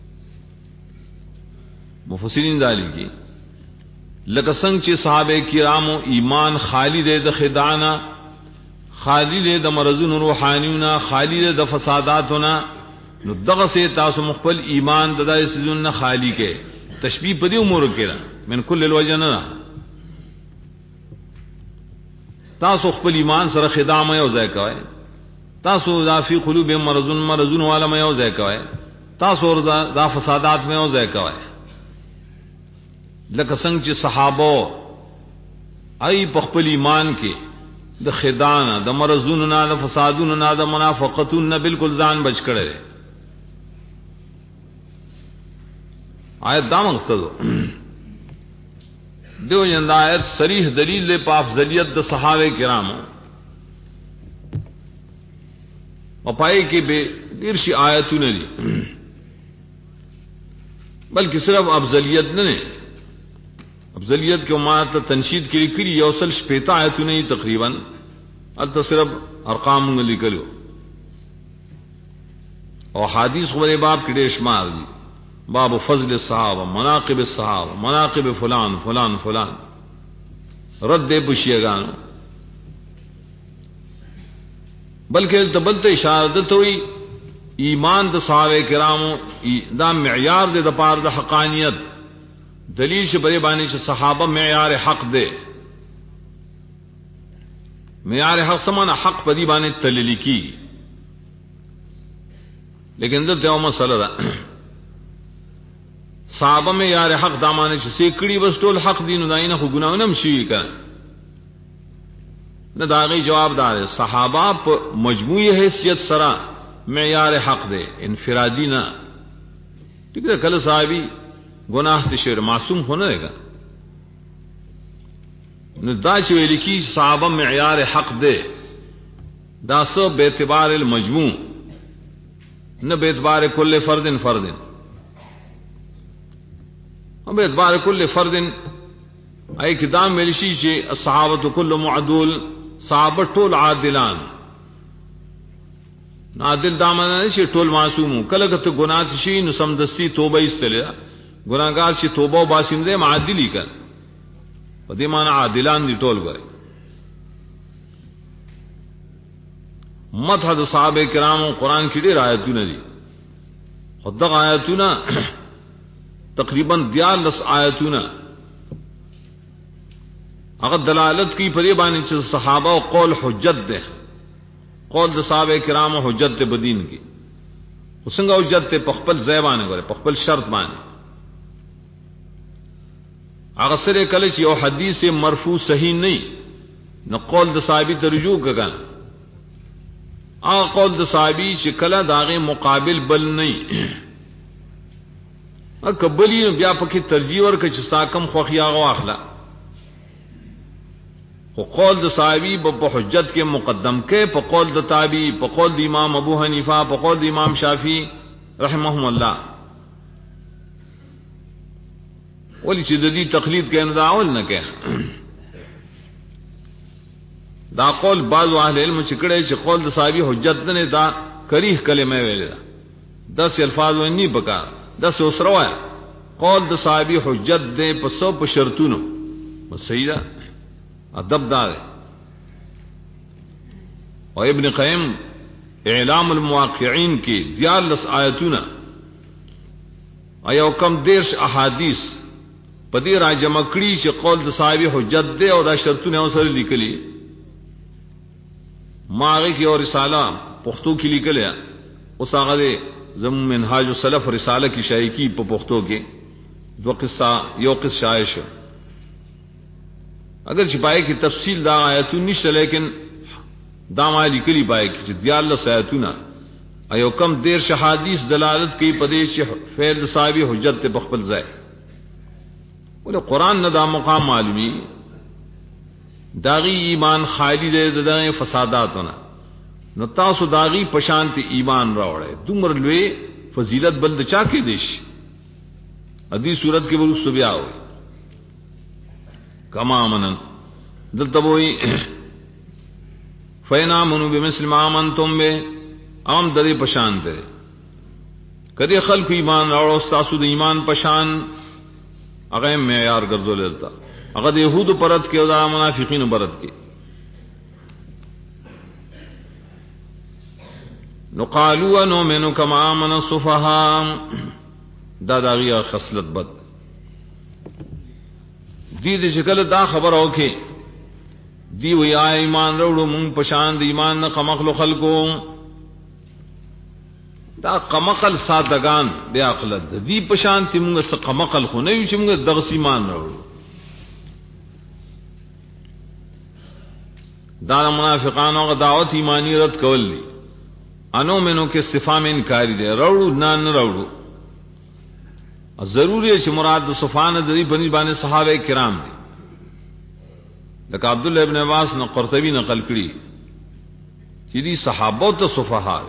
مفسرین دالی کی لکه څنګه چې صحابه کرامو ایمان خالی دی د خدانا خالی دی د مرزون روحانیونا خالی دی د فساداتنا نو دغه سه تاسو مخبل ایمان د دای سيزون نه خالی کې تشبیه په دې امور کې را من کل الوجنه تاسو خپل ایمان سره خدامه یو ځای کوي تاسو ذافی قلوب مرزون والا میں یو ځای کوي تاسو دا فسادات میں یو ځای کوي لکه څنګه چې صحابه ای په خپل ایمان کې د خدانا د مرزون نه د فسادون نه د منافقتون نه بالکل ځان بچ کړي آیت دا مقصد دیو جن آیت صریح دلیل له په افضلیت د صحابه کرامو او پای کې به ډیر شي آیتونه دي بلکې صرف افضلیت نه افضلیت کې ما ته تنشید کړي یو سل شپږ آیتونه تقریبا البته صرف ارقام لیکلو او حدیث خبره باب کې ډېر شمار دي باب فضل الصحابه مناقب الصحابه مناقب فلان فلان فلان رد بشیگانو بلکہ تبلت اشارت ہوئی ایمان د صحابه کرامو دا معیار دے د پار د حقانیت دلیل سے بڑے بانی سے صحابہ معیار حق دے معیار حق سمانا حق پدی بانے تللی کی لیکن دلتے او مسئلہ دا صحابہ معیار حق دامانے سے سیکڑی بس ټول حق دین دائنا خو گناونم شوی کن نہ داغی جواب دار صحابہ پر مجموعی حیثیت سرا معیار حق دے انفرادی نہ ٹھیک ہے کل صحابی گناہ تشیر معصوم ہونا رہے گا دا چویلی کی صحابہ معیار حق دے دا سب بیعتبار المجموع نہ بیعتبار کل فرد بیعتبار کل فرد ای کدام ملشی چے الصحابۃ کل معدول صحابہ ټول عادلان عادل دامن شي ټول معصوم کله کته ګناه شي نو سمدستی توبه استله ګناګار شي توبه باسم دې معادلی کړ په دې معنی عادلان دي ټول غره مدح صحابه کرام قرآن کې ډېر آیتونه دي خدغه آیتونه تقریبا 14 آیتونه اگر دلالت کی پدی بانی چ صحابہ و قول حجت دے قول د صحابہ کرام حجت دے بدین کی وسنګ حجت ته پخپل زیبانه غره پخپل شرط باندې هغه سره کله چې یو حدیث مرفوع صحیح نه نو قول د صحابي ته رجوع کړه هغه قول د صحابي چې کله داغه مقابل بل نه اکبلی بیا پکې ترجیح ورکړي چې ستا کم خوخي هغه واخله خو قول د صحابي په حجت کې مقدم کې په قول د تابعی په قول د امام ابو حنیفه په قول د امام شافعی رحمهم الله ولی چې د دې تقلید کې نه داول نه کې دا قول بعض اهل علم چې کړي چې قول د صحابي حجت نه دا کریه کلمه ویل دا 10 الفاظ ونی بکا 10 اوسروا قول د صحابي حجت دې په 100 په شرطونو صحیح ده ادب دار او ابن قیم اعلام المواقعین کی 42 آیتونه ایو کم دیرش احادیث پدې را جمع کړي چې قول د صحابي حجت دی او دا شرطونه سره لیکلي ماغه کی اور رساله پښتو کې لیکل اوس هغه زم منهاج السلف رساله کی شایع کی په پښتو کې دو قصه یو قصه شایع شو اگر چھپائے کی تفصیل دا آیتون نشته لیکن دا ما لیکلی پائے کی چې 42 آیتونه ایو کم دیر شحادیث دلالت کی پدې چې فعل صحابي حجت ته بخبل ځای ول قران نه دا مقام معلومی داغي ایمان خالی دې دغه فساداتونه نو تاسو داغي پشانتی ایمان راوړې دومره لوی فضیلت بند چا کې دیش ادي صورت کې ورو بیا وي کما منن دلتبوئی فینا منو بمثل ما آمنتم بے عام دری پشان دے کدی خلق ایمان راوڑو استاسو د ایمان پشان اگر معیار گردو لیتا اگر یہود پرد کے دا منافقین پرد کے نقالوا نؤمن كما آمن السفهاء دا داغیا خصلت بد دې شکل دا خبر اوکه دی وی ایمان وروړو مونږ پشان د ایمان نه قمقل خلقو دا قمقل سادهګان بیا عقل دی پشان تی مونږ څه قمقل خو نه یو چې مونږ دغه ایمان وروړو دا منافقانو غ دعوت ایمانی رد کول دي انو منو کې استفهام انکاری دی وروړو نه وروړو ضروری ہے کہ مراد صفان دری بنی بانے صحابہ کرام دی لکہ عبداللہ ابن عباس نے قرطبی نقل کری کہ دی صحابہ تو صفحاء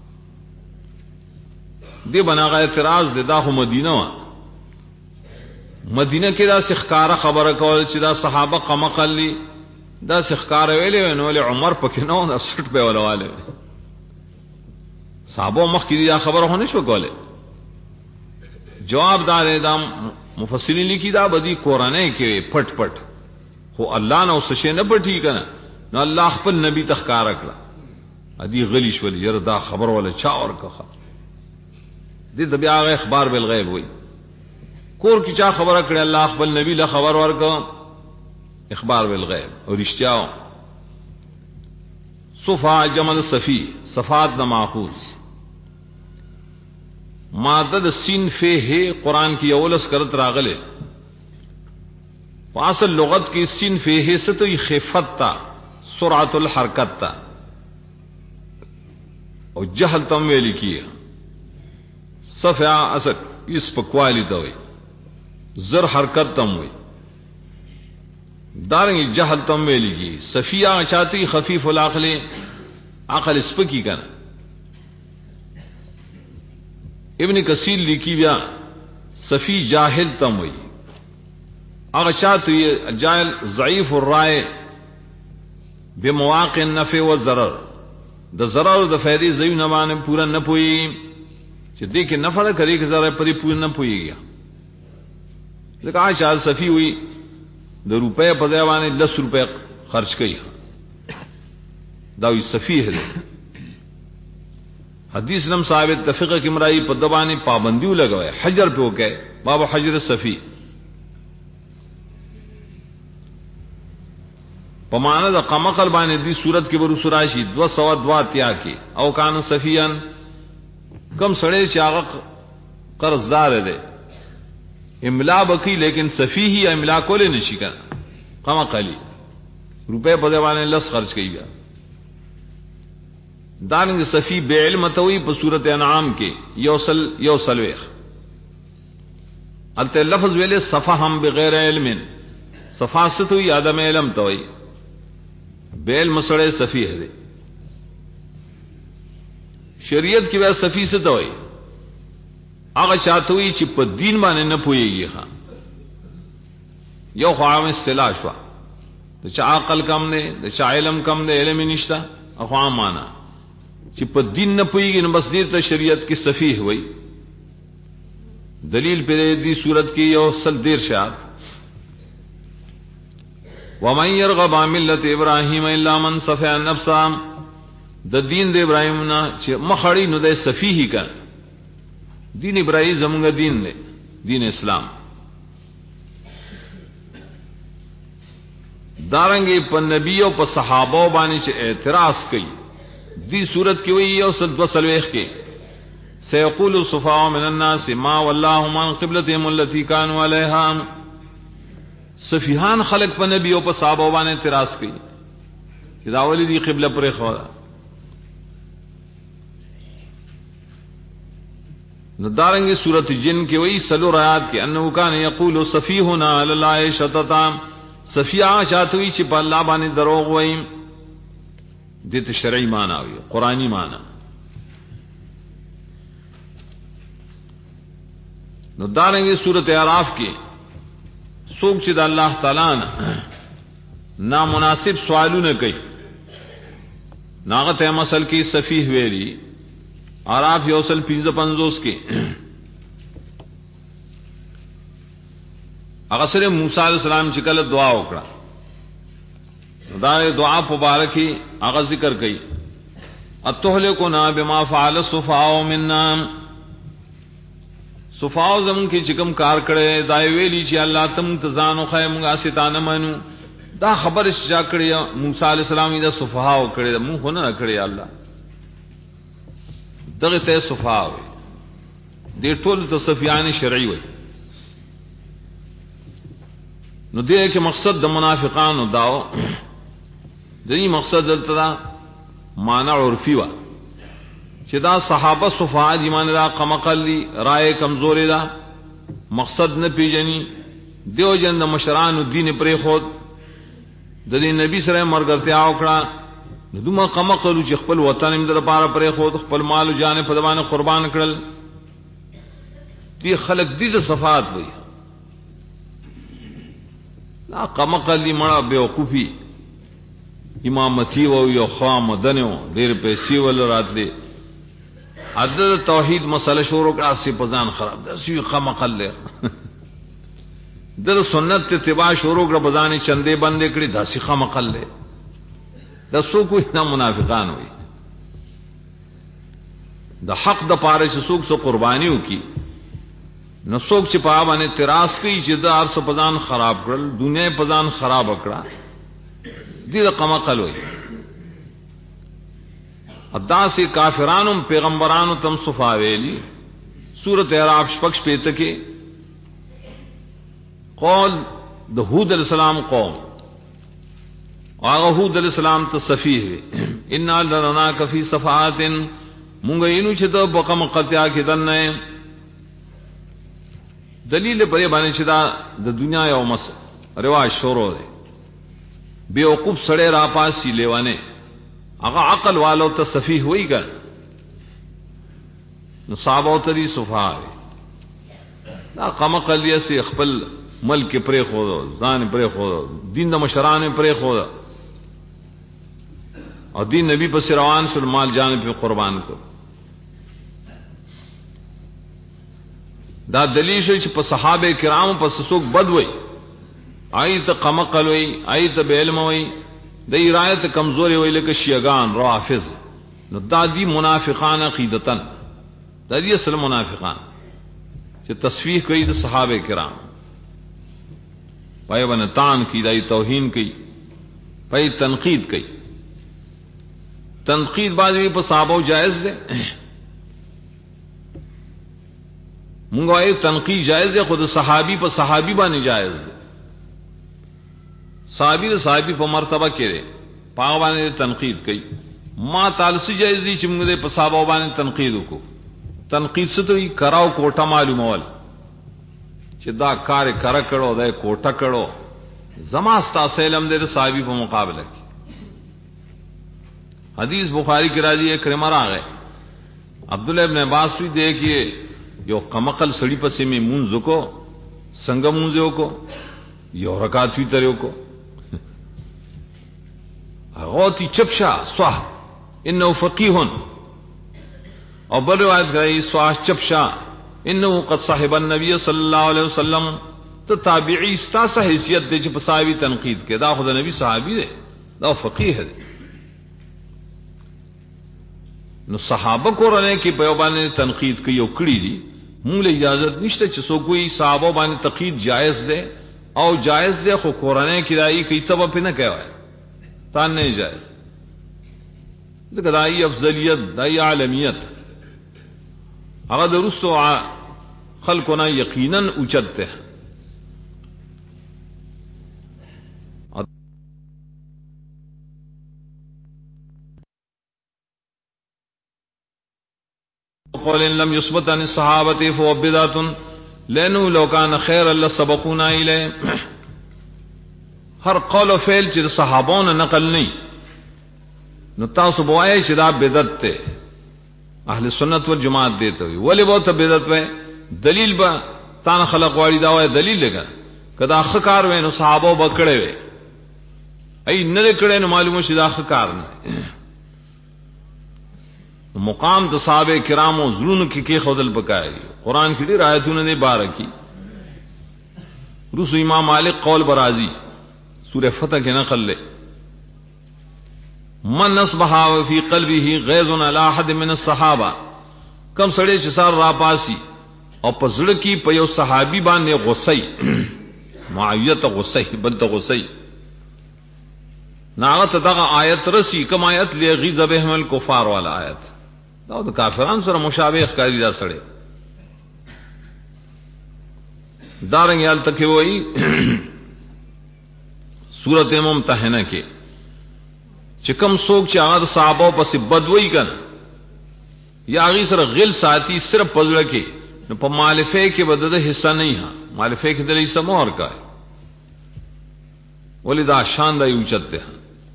دی بنا کا اعتراض دے دا خو مدینہ وا مدینہ کی دا سخکارہ خبر کول چې دا صحابہ قمقل لی دا سخکارہ ویلے ونولے عمر پکنو دا سٹ پہ والے صحابہ مخ کی دا خبر ہونے شو کولے جواب دار دام مفسرین لکھی دا بدی قرآنے کے پٹ پٹ ہو اللہ نہ اس شے نہ پٹھی کنا نہ اللہ خپل نبی تخکار کړه ادي غلیش ولی يردا خبر ولا چا اور کخه دې د بیا اخبار بالغیب وای کور کی چا خبر کړه اللہ خپل نبی له خبر ورکو اخبار بالغیب اور اشتیا صفا جمل صفی صفات نہ ماخوذ مادد سین فے ہے قرآن کی اولس کرت راغلے اصل لغت کی سین فے ہے سے تو یہ خفت تا سرعت الحرکت تا اور جہل تم ویلی کی صفع اسک اس پکوالی دوئی زر حرکت تم ہوئی دارنگی جہل تم ویلی کی صفیہ چاہتی خفیف العقل عقل اس پکی کنا ابن کثیر لکھی بیا صفی جاہل تم ہوئی اگر چاہتے یہ جاہل ضعیف الرائے بمواقع النفع والضرر دا ضرر دا فیدی ضعیف نمانے پورا نہ پوئی کہ دیکھ نفع کرے کہ ضرر پری پورا نہ پوئی گیا لیکن آج چاہل صفی ہوئی دا روپے پدیوانے 10 روپے خرچ کئی داوی صفی ہے حدیث نم صاحب تفقہ کی مرائی پدبانی پابندیوں لگوائے حجر پہ ہو گئے باب حجر صفی پماند قمقل بانے دی صورت کے برو سراشی 202 تیا کی او کان صفیان کم سڑے شاغ قرضدار دے املا بکی لیکن صفی ہی املا کو لے نشی کنا قمقلی روپے په باندې لس خرج کوي بیا دانګ صفی بے علم توي په سورۃ انعام کې یوصل ویخ الته لفظ ویلے صفهم بغیر علم صفاست ہوئی عدم علم توي بے علم سره صفی ہے شریعت کی وجہ صفی سے توي هغه چاته وی چې په دین باندې نه پويږي ها یو عام اصطلاح شو د چا عقل کم نه د چا علم کم نه علم نشتا اخو معنا چې په دین نه پويږي نو بس دې ته شریعت کې صفیح وای دلیل پر دې صورت کې یو سل دیر شات ومن يرغب عن ملة ابراهيم الا من صفى نفسه د دین د ابراهیم نه چې مخړی نو د صفیح کا دین ابراہیم زمونگا دین نے دین اسلام دارنگے پا نبیوں پا صحابوں بانی چے اعتراض کئی دی صورت کی وئی یو سل دو سلویخ کے سیقول الصفاء من الناس ما واللہم عن قبلتهم التي كانوا علیہا صفیحان خلق پا نبیوں پا صحابوں بانی اعتراض کئی کہ داولی دی قبلہ پر خورا ندارنگی صورت جن کے وہی سلو رایات کے انہو کان یقول صفیحنا علی اللہ شتتا صفیہ چاہتوی چی پا اللہ بانی دروغ وئیم دیت شرعی معنی ہوئی قرآنی معنی ندارنگی صورت اعراف کے سوک چی دا اللہ تعالیٰ نامناسب سوالو نے کئی ناغت مسل کی صفیح ویلی عراف یوصل 55 کے اغسر موسیٰ علیہ السلام چکل دعا اکڑا دا دعا مبارکی اغا ذکر کئی اتہلکنا بما فعل السفہاء منا صفاء زمون کی چکم کار کڑے دای ویلی چی اللہ تم تزانو خیم گا ستان منو دا خبر شجا کڑی موسیٰ علیہ السلام دا صفحاء کڑی دا مون ہونا کڑی اللہ دغه ته صفا وي دې ټول تصفیان شرعي وي نو دې کې مقصد د منافقانو داو دې مقصد دلته معنا عرفي وا چې دا صحابه صفا دي معنی دا قمقلی رائے کمزوري دا مقصد نه پیژني دیو جن د مشرانو دین پرې خود د دې نبی سره مرګرتیا وکړه نو دوما قمقلو چې خپل وطن هم در پاره پرې خود خپل مال او جان په دبانه قربان کړل دې خلق دې د صفات وي لا قمقلی مړه بیوقوفی امامتی او یو خام دنیو ډیر پیسې ول راتلې عدد توحید مسله شروع کړه سی پزان خراب ده سی قمقل له در سنت اتباع شروع کړه بزانی چندے بندې کړي داسې قمقل له دا سو کوئی نہ منافقان ہوئی دا حق دا پارے سے سوک سو قربانیوں کی نہ سوک چپا بانے تراس کی جدا عرص پزان خراب کرل دنیا پزان خراب اکڑا دی دا قمقل ہوئی ادا سے کافرانم پیغمبرانو تم صفاویلی سورت اعراف شپکش پیتکے قول دا حود علیہ السلام قوم حود علیہ السلام تو صفیح ہوئے انا لرناک فی صفحات مونگا اینو چھتا بقم قطعہ کی دننے دلیل پر بانے چھتا دا دنیا یو مس رواج شروع دے بے وقوف سڑے را پاسی لیوانے اگا عقل والو تا صفیح ہوئی گا نصابو تری صفحہ ہے دا قمقل یسی اخپل ملک پرے خودو زان پرے خودو دین دا مشران پرے خودو اور دین نبی پر روان سل مال جان پہ قربان کو دا دلیل شو چې په صحابه کرام په سوق بد وای آیت قمقل وای آیت به علم وای د رایت کمزوري وای لکه شیعاګان روافض نو دا دی منافقان عقیدتن دا دی اصل منافقان چې تصفیح کوي د صحابه کرام پای باندې تان کی دای توهین کوي پای تنقید کوي تنقید بعضی په صحابه جائز ده مونږ وايي تنقید جائز ده خود صحابي په صحابي باندې جائز ده صحابی په مرتبه کې پاغ باندې تنقید کوي ما تعالی جایز دي چې موږ په صحابه باندې تنقید وکړو تنقید څه ته وی کراو کوټه معلومول چې دا کار کرا کړو دا کوټه کړو زما ستاسو علم دې صحابي په مقابله کې حدیث بخاری کی راضی کریم راغه عبداللہ ابن عباس وی دیکھیے یو قمقل سړی پسې می مونږ کو څنګه مونږ کو یو رکعت وی تر یو کو هغه تی چپشا صح انه فقيه او بل روایت گئی صح چپشا انه قد صاحب النبي صلی الله علیه وسلم تو تابعی استا حیثیت دے چې صحابی تنقید کې دا خود نبی صحابی دے دا فقيه دے نو صحابه قرآن کې په باندې تنقید کوي او کړی دي موږ له اجازه نشته چې څوک کوئی صحابه باندې تقید جائز ده او جائز ده خو قرآن کې راځي کوي تبه په نه کوي تا نه جائز ځکه دای افضلیت دای عالمیت هغه درستو خلقنا یقینا اوچت ده قول ان لم يثبت عن الصحابه فهو بدعه لانه لو كان خيرا لسبقونا اليه هر قول او فعل چې صحابون نقل نه نو تاسو بوایي چې دا بدعت ده اهل سنت والجماعت دیته وي ولی به ته بدعت وای دلیل به تان خلق واړي دا وای دلیل لګا کدا خکار وای نو صحابه بکړې وای ای نه کړي نو معلومه شي دا خکار نه مقام د صحابه کرامو زړونو کې خودل پکای قرآن کې ډېر آیتونه نه بارکی رسو امام مالک قول برازی سورہ فتح کې نقل له من اصبح فی قلبه غیظ علی احد من الصحابه کم سړی چې سار را پاسی او پزړه کې په یو صحابي باندې غصې معیت غصې بنت غصې ناغت دغه آیت رسی کم آیت لیغیظ بهم الکفار والا آیت دا د کافرانو سره مشابه ښکاری دا سړی دارنګ یال تکي وای سورۃ ممتحنه کې چې کوم څوک چې هغه صحابه پسې بدوي کړي یا هغه سره غل ساتي صرف پزړه کې نو په مالفه کې بدده حصہ نه ها مالفه کې دلی سمور کا ولدا شان د اوچت ده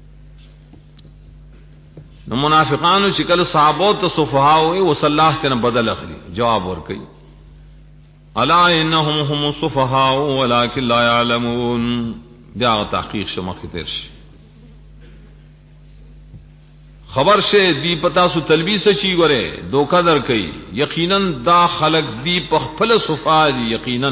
نو منافقانو چې کله صحابه ته صفها وي وصلاح کنه بدل اخلي جواب ور کوي الا انهم هم الصفهاء ولكن لا يعلمون دا تحقیق شمه خطر شي خبر شه دی پتا سو تلبیس شي غره دوکا در کوي یقینا دا خلق دی په خپل صفا دی یقینا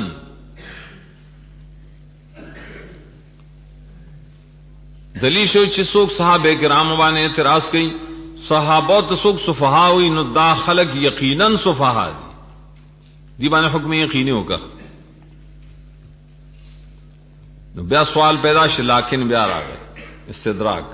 دلی شو چې څوک صحابه کرام باندې اعتراض کوي صحابه ته څوک صفها وي نو دا خلق یقینا صفها دی باندې حکم یقیني وکړه نو بیا سوال پیدا شي لیکن بیا راغی استدراک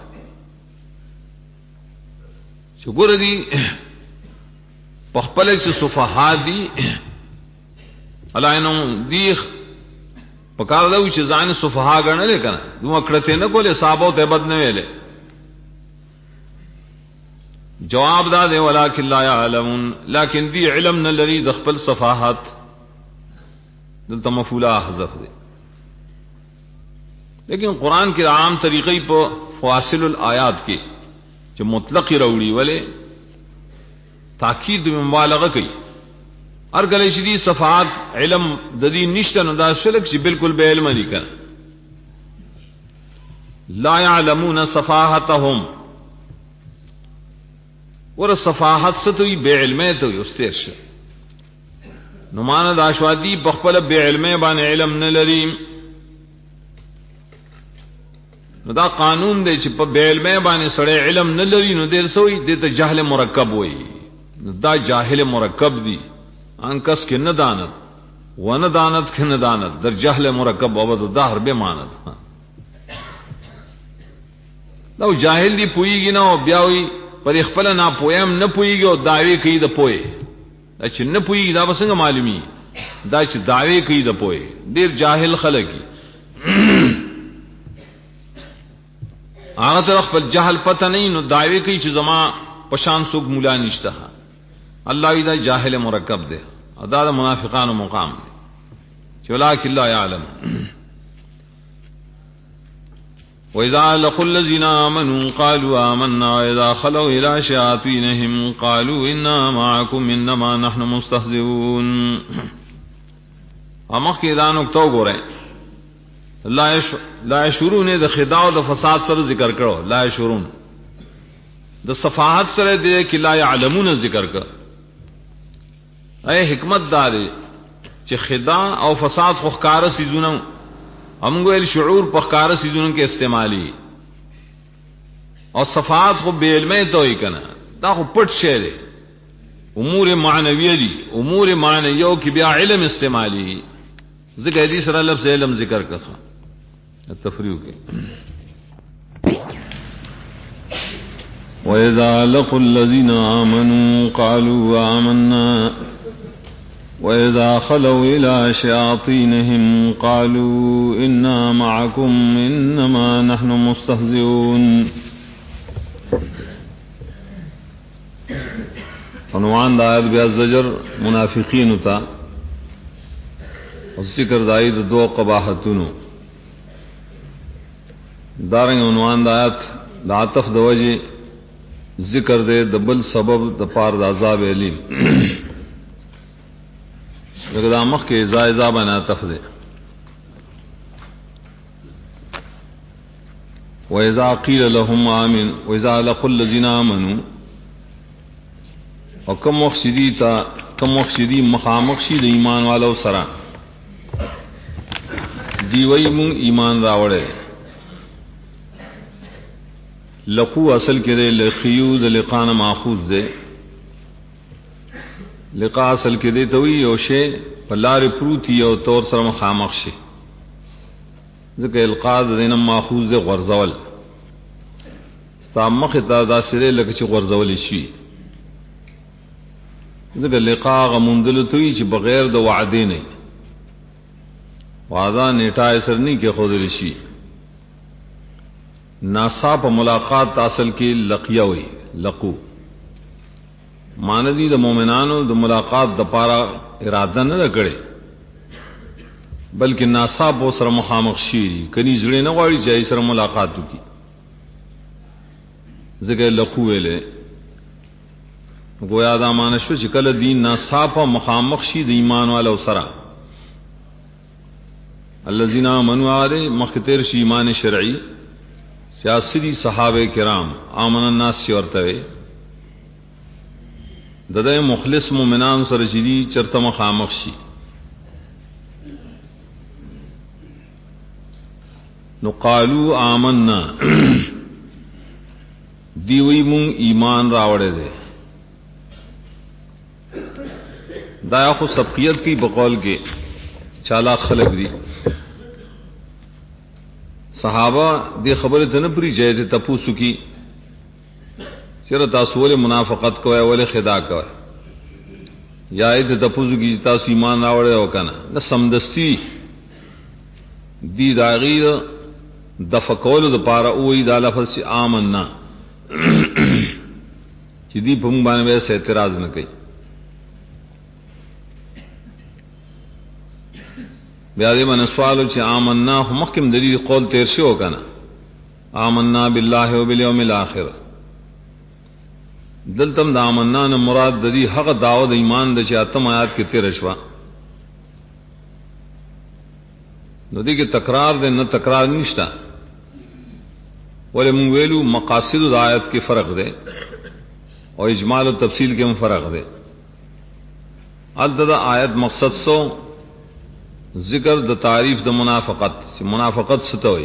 شګور دي په خپل چې صفها دي علایانو دی پکار دا چې ځان صفها غنل کنه نو کړته نه کوله صحابه ته بد نه ویلې جواب دا دی ولکن لا يعلمون لكن دی علم نه لري د خپل صفاحت دلته مفعوله حذف دی لیکن قرآن کې عام طریقې په فواصل الآیات کې چې مطلق راوړي ولې تاکید مبالغه کوي ارګلې شدي صفات علم د دې نشته نو دا شلک چې بالکل به علم نه کړ لا يعلمون صفاحتهم ور صفاحت ستوي به علمه ته یستش نو مان د اشوادی بخپل به علمه باندې علم نه لري نو دا قانون دی چې په به علمه باندې سره علم نه لري نو دیر سوې د ته جهل مرکب وای دا جاهل مرکب دی انکس کې نه دانت و نه دانت کې نه دانت در جهل مرکب او د ظاهر به مانت نو جاهل دی پویږي نو بیا وی پر خپل نه پویم نه پویږي او داوی کوي د پوی دا چې نه پویږي دا وسنګ معلومي دا چې داوی کوي د پوی ډیر جاهل خلک هغه طرف په جهل پته نه نو دعوی کوي چې زما پشان سوق مولا نشته الله اذا جاهل مرکب ده ادا د منافقانو مقام ده چې ولکن لا يعلم وإذا لقوا الذين آمنوا قالوا آمنا وإذا خلوا إلى شياطينهم قالوا إنا معكم إنما نحن مستهزئون امخ کې دا نقطه وګورئ لا يشورون د خداع او د فساد سره ذکر کړو لا يشورون د صفاحت سره دې کې لا يعلمون ذکر کړ اے حکمت دار چې خداع او فساد خو ښکار سيزونه امغه الشعور په ښکار سيزونه کې استعمالي او صفاحت خو به علمه توي کنه دا خو پټ شی دی امور معنویه دي امور معنویو کې بیا علم استعمالي ذکر دې سره لفظ علم ذکر کړه التفریق وَإِذَا لَقُوا الَّذِينَ آمَنُوا قَالُوا آمَنَّا وَإِذَا خَلَوْا إِلَى شَيَاطِينِهِمْ قَالُوا إِنَّا مَعَكُمْ إِنَّمَا نَحْنُ مُسْتَهْزِئُونَ عنوان دا آیت بیا زجر منافقین تا اور ذکر دائی دو قباحتونو دارنگ عنوان دا آیت دا عطف دوجی ذکر دے دبل سبب دپار دا عذاب علیم لیکن دا مخ کے ازا بنا عطف دے وَإِذَا قِيلَ لَهُمْ آمِنُوا وَإِذَا لَقُوا الَّذِينَ آمَنُوا اور کم مقصدی مخامخ شید ایمان والو سرا دیوئی مون ایمان راوڑے لقو اصل کے دے لقیود لقان ماخوذ دے لقا اصل کے دے توی او شے پلار پروتی او طور سر مخامخ شے ذکر القاد دینم ماخوذ دے غرزول سامخ تا دا سرے لکچ غرزولی شی ذکر لقا غمندل توی چی بغیر دا وعدے نہیں وعدہ نیٹا اثر نہیں کہ خود رشی ناصاب ملاقات اصل کی لقیہ ہوئی لقو ماندی دا مومنانو دا ملاقات دا پارا ارادہ نہ کرے بلکہ ناصاب و سر مخامخ شیری کنی زڑے نہ واڑی جائے سر ملاقاتو کی ذکر لقو ویلے گویا دا مانشو چکل دین ناصاب مخامخ شید ایمان والا سرا الذین آمنوا آدے مختر شی ایمان شرعی سیاسری صحابہ کرام آمن الناس سے ورتوے ددے مخلص مومنان سر جدی چرت مخامخ شی نو قالو آمنا دیوی مون ایمان راوڑے دے دایا خو سبقیت کی بقول کے چالا خلق دی صحابہ دی خبر تنپری جائے تھے تپوسو کی چر تاسول منافقت کو ہے ولے خدا کو ہے یا ایت تپوسو کی تاسو ایمان راوڑے ہو کنا نہ سمدستی دی داغیر دفقول د پارا اوئی دا لفظ سے آمنا چی دی پھنگ بانے ویسے اعتراض نہ کئی بیادی من سوالو چی آمنا مخکم دلیل قول تیر شو کنا آمنا باللہ و بالیوم الاخر دلتم دا آمنا نا مراد دلی حق دعوت ایمان دا چی آتم آیات کی تیر شوا نو دی کہ تکرار دے نہ تکرار نشتا ولی من ویلو مقاصد دا آیت کے فرق دے اور اجمال و تفصیل کے فرق دے عدد آیت مقصد سو ذکر د تعریف د منافقت ستوي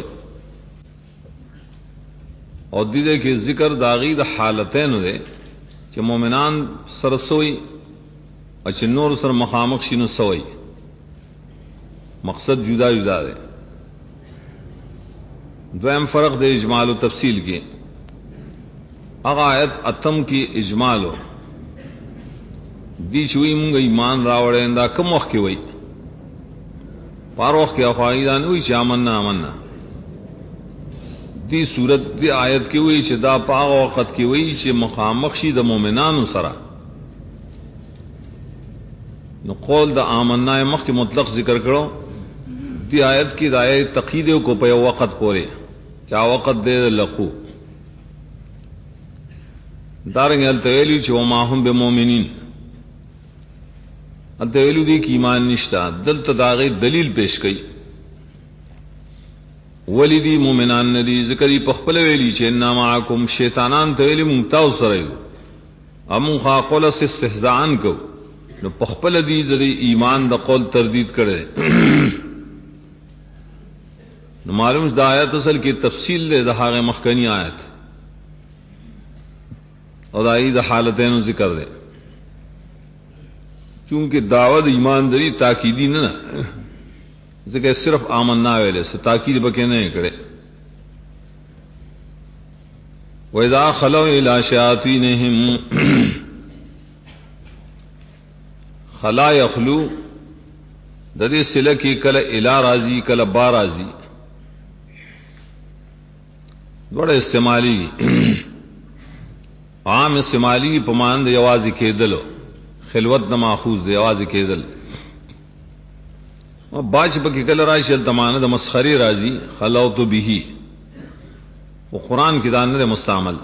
اور دیدے کہ ذکر داغی د حالتین دے کہ مومنان سر سوئی اور چنور سر مخامخ شنو سوئی مقصد جدا جدا دے دویم فرق دے اجمال و تفصیل کے اغا آیت اتم کی اجمال ہو دی چوئی منگا ایمان راوڑے اندا کم وقت کی ہوئی پار وقت کی افائدان ہوئی چی آمنا دی صورت دی آیت کی ہوئی چې دا پاغ وقت کی ہوئی چې مخامخ شي د مؤمنانو سره. نو قول دا آمنا مخ کے مطلق ذکر کرو دی آیت کی دائے تقید کو پہ وقت پورے چا وقت دے لقو دارنگ التویلو چھ وما هم بمومنین التویلو دی کی ایمان نشتا دل تداغی دلیل پیش کئی ولی دی مومنان ندی ذکری پخپل ویلی چھ انا معاکم شیطانان تویلی منتاو سرائیو امون خاقول سے استحزان کو نو پخپل دی دی ایمان دا قول تردید کرے نو معلوم دا آیت اصل کی تفصیل دے دا حاغ مخکنی آیت اور دائی دا حالتین ذکر دے چونکہ دعوت ایمان داری تاکیدی نہ ذکر صرف آمنا ویلے سے تاکید بکے نہیں کرے. وَإِذَا خَلَوْا إِلَىٰ شَيَاطِينِهِمْ خلا یخلو ددی سلہ کی کل الا راضی کل با راضی بڑا استعمالی عام استعمالی پماند یوازی کے دلو خلوت د ماخوذ یوازی کے دل باج بکی کل راشل تماند مسخری راضی خلوت به وہ قرآن کی دان مستعمل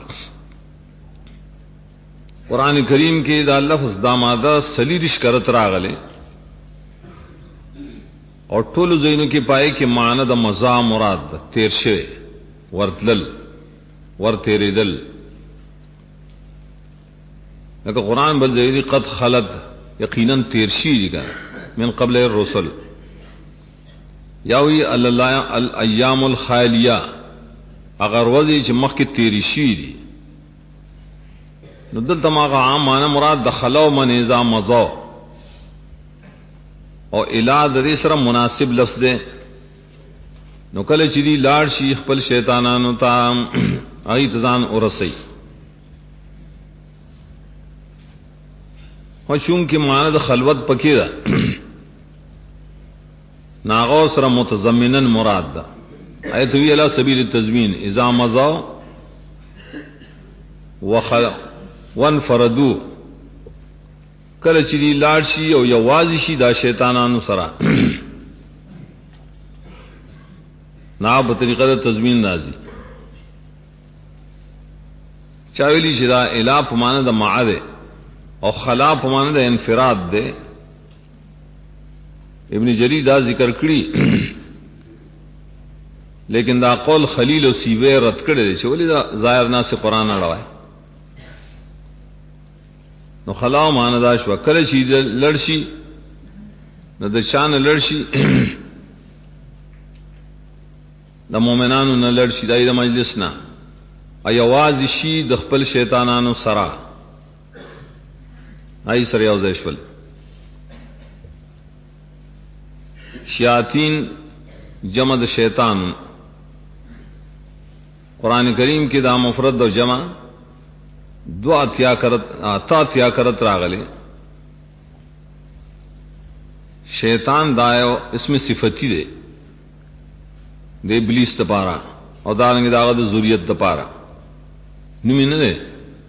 قرآن کریم کے دا لفظ دامادہ سلیرش کرت راغلے اور ټول زینو کی پائے کہ معنی دا مزا مراد تیر شوے ورتلل ور تیرے دل لیکن قرآن بل زیدی قد خلد یقیناً تیرشی دیگا من قبل الرسل یاوی الایام الخالیہ اگر وضعی چمخ کی تیرشی دی نو دل تماغا عام معنی مراد دخلو من ازا مضاو اور الہ دری سر مناسب لفظ دے نو کل چیدی لاڑ شیخ پل شیطانانو تا آئی تزان ارسی اور چونکہ معنی دا خلوت پکی دا ناغو سر متضمنن مراد دا ایتوی علی سبیل التزمین ازا مضاو وانفردو کل چیدی لاڑ شی او یوازی شی دا شیطانانو سرا نا بطریقہ دا تضمین نازی چاویلی چی دا الہ پمانا دا معا دے او خلا پمانا دا انفراد دے ابن جری دا ذکر کری لیکن دا قول خلیل و سیوے رد کردے دے چولی دا ظاہر نا سے قرآن روائے نو خلاو مانا داش و کل چی لڑشی نو دا چان لڑشی دا مومنانو نہ لڑشی دای دا مجلس نا ایواز شی دخپل شیطانانو سرا آئی سر یوزیشول شیاطین جمع دا شیطان قرآن کریم کی دا مفرد و جمع دو اتیا کرت راغلے شیطان دایو اس میں صفتی دے دے ابلیس تپارا اور دارنگ داغد ذریت تپارا نمی نہ دے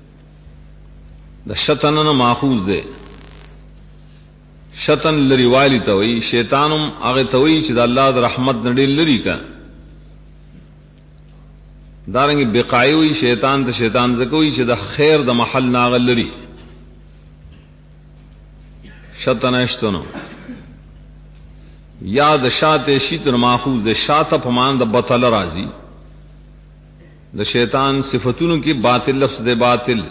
دا شتن نہ ماخوذ دے شتن لری والی توئی شیطانم آگے توئی چی دا اللہ دا رحمت نڈی لری کا دارنگی بقائی ہوئی شیطان تا شیطان زکوئی چی دا خیر دا محل ناغل لری شتن اشتنو یا دا شات شیطن ماخوذ دے شات پمان دا بطل رازی دا شیطان صفتونو کی باطل لفظ دے باطل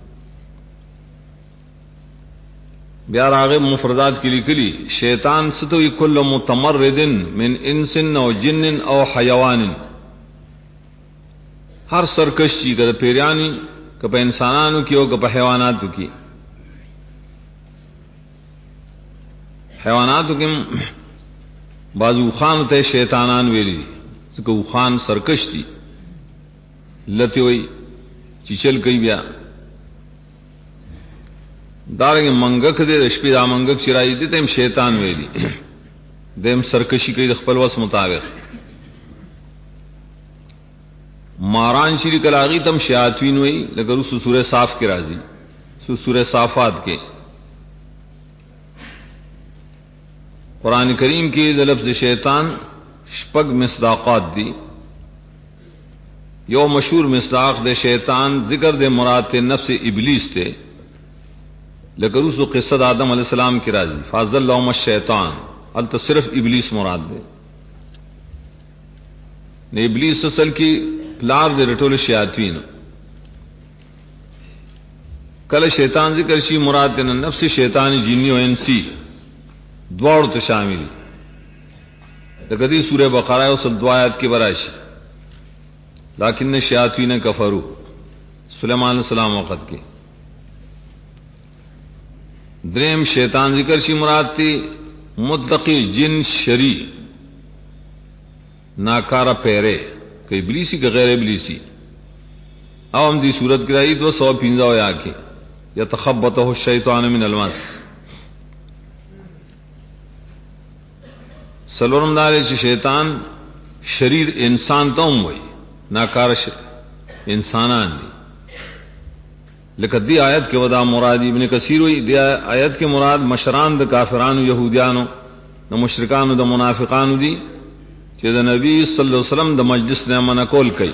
بیار آغے مفردات کی لکلی شیطان ستوی کل متمردن من انسن او جن او حیوان ہر سرکش چی کہ پیریانی کہ پہ انسانانو کی او کہ پہ حیواناتو کی حیواناتو کی بازو خان تے شیطانان ویلی کہ خان سرکش تی لتی ہوئی چیچل کئی بیا دارنگ منگک دے رشپی دا منگک چرائی دے تیم شیطان ویلی دیم سرکشی کئی دخپل وس مطابق ماران شری کلاغی تم شیاطین ہوئی لیکن اس سورہ صاف کے راضی سورہ صافات کے قرآن کریم کی لفظ شیطان شپگ مصداقات دی یو مشہور مصداق دے شیطان ذکر دے مراد نفس ابلیس تے لیکن اس قصہ آدم علیہ السلام کی راضی فاضل اللہم الشیطان الت صرف ابلیس مراد دے نے ابلیس اصل کی پلار دے رٹول شیاطین کل شیطان ذکر شی مراد دے نفس شیطان جنی و انسی دوڑ تو شامل لکدی سورہ بقرہ اصل دعایات کی برائش لیکن شیاطین کفروا سلیمان علیہ السلام وقت کے دریم شیطان ذکر شی مراد تھی متقی جن شری ناکارہ پیرے کہ ابلیسی کہ غیر ابلیسی او ہم دی صورت کرائی 215 یا کے یتخبطہ الشیطان من المس سلورم دارے چی شیطان شریر انسان تاؤں ہوئی ناکار انسانان دی لیکن دی آیت کے ودا مراد ابن کثیر ہوئی دی آیت کے مراد مشران دا کافران یہودیانو دا مشرکانو دا منافقانو دی کہ دا نبی صلی اللہ علیہ وسلم دا مجلس نے منکول کئی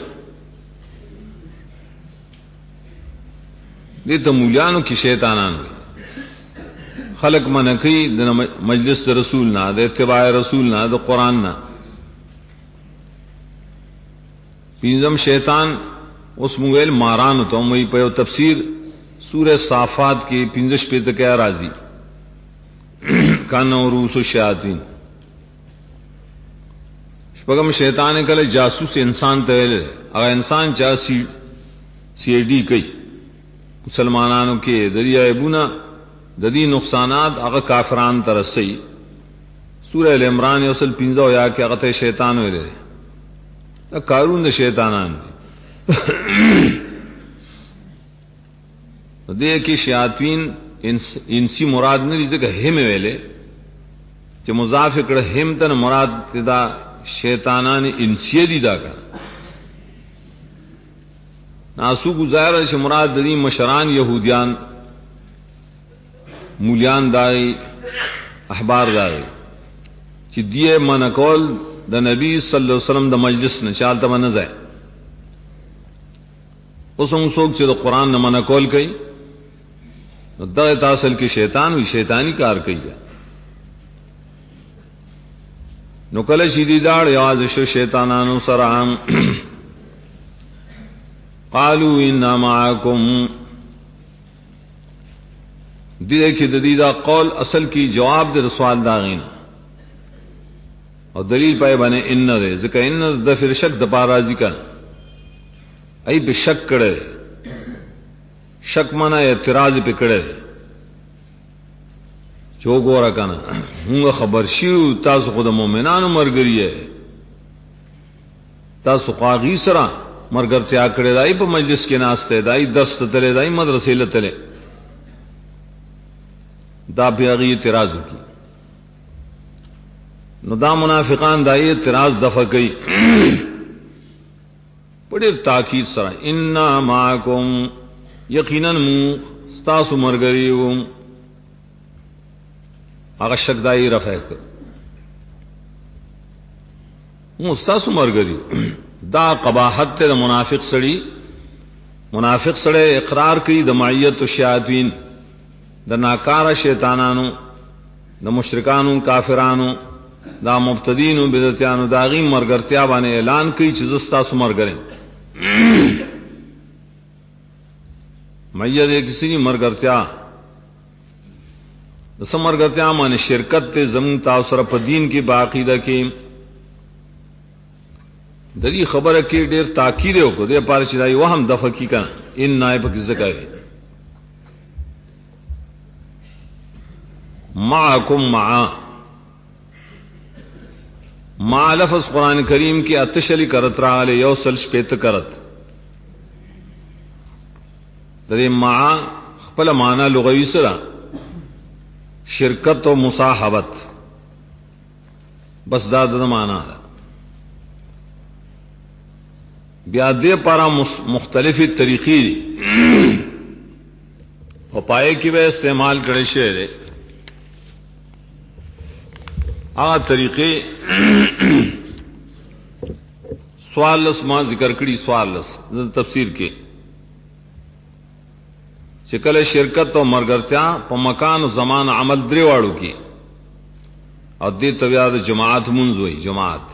دی تا مولیانو کی شیطانان ہوئی خلق منکی دا مجلس دا رسول نا دا اتباع رسول نا دا قرآن نا پینزم شیطان اس مویل ماران تو وہی پیو تفسیر سورہ صافات کی پینزش پہ تک راضی کان روس الشیاطین شپگم شیطان کل جاسوس انسان تویل اگر انسان چاہ سی ڈی کئی مسلمانانو کے دریائے ابونا ددی نقصانات اگر کافران ترسی سورہ العمران اصل پینزو یا کہ اغت شیطان ہوئے کارون دا شیطانان دے کی شیاطین انسی مراد نہیں کہ ہم ویلے کہ مضاف کڑ ہم تن مراد دا شیطانان انسی دی دا کا ناسو گزار سے مراد دی مشران یہودیان مولیان دائی احبار دائی چی دیئے منکول دا نبی صلی اللہ علیہ وسلم دا مجلس نے چالتا من نزائے اس انسوک چی دا قرآن نے منکول کئی دا تاصل کی شیطان ہوئی شیطانی کار کئی جا نکل شیدی داڑ یوازش شیطانانو سرعام قالوا انا معاکم دیکھ ددیدہ قول اصل کی جواب دے سوال داغینا اور دلیل پائے بنے ان دے ذکر ان دا پھر شک دپا راضی کر ای پہ شک کڑے شک مانا اعتراض پہ کڑے چو گورا کنا ہوں خبر شیو تاسو خود مومنانو مرگری ہے تاسو قاغی سرا مرگر تیا کڑے دائی پہ مجلس کے ناستے دائی دست تلے دائی مدرسے لتلے دا بیاغی اعتراض کی نو دا منافقان دائی اعتراض دفع کئی بڑی تاکید سرا انا معاکم یقیناً ستاسو مرگریوم اگر شک دائی رفع کر ستاسو مرگریو دا قباحت تے دا منافق سڑے اقرار کی دا معیت الشیاطین دا ناکار شیطانانو دا مشرکانو کافرانو دا مبتدینو بدتیانو دا غیم مرگرتیا بانے اعلان کی چیزستا سو مرگریں میت کسی نہیں مرگرتیا دسا مرگرتیا مانے شرکت تے زمین تاثر پا دین کی باقیدہ کی دری خبر کی دیر تاکید کو دے پار چدائی وہ ہم دفع کی کنا ان نائب کی ذکر ہے معکم مع لفظ قرآن کریم کی اتشلی کرت راغلے یو سل شپیت کرت درے مع خپل معنی لغوی سرا شرکت و مصاحبت بس داد معنی بیا دې پارا مختلفی طریقې او پائے کې به استعمال کړي شي هغه طریقې سوالس ما ذکر کړي سوالس تفسیر کې چې کله شرکت او مرګرتیا په مکان او زمان عمل درې واړو کې او دې تویا د جماعت منځوي جماعت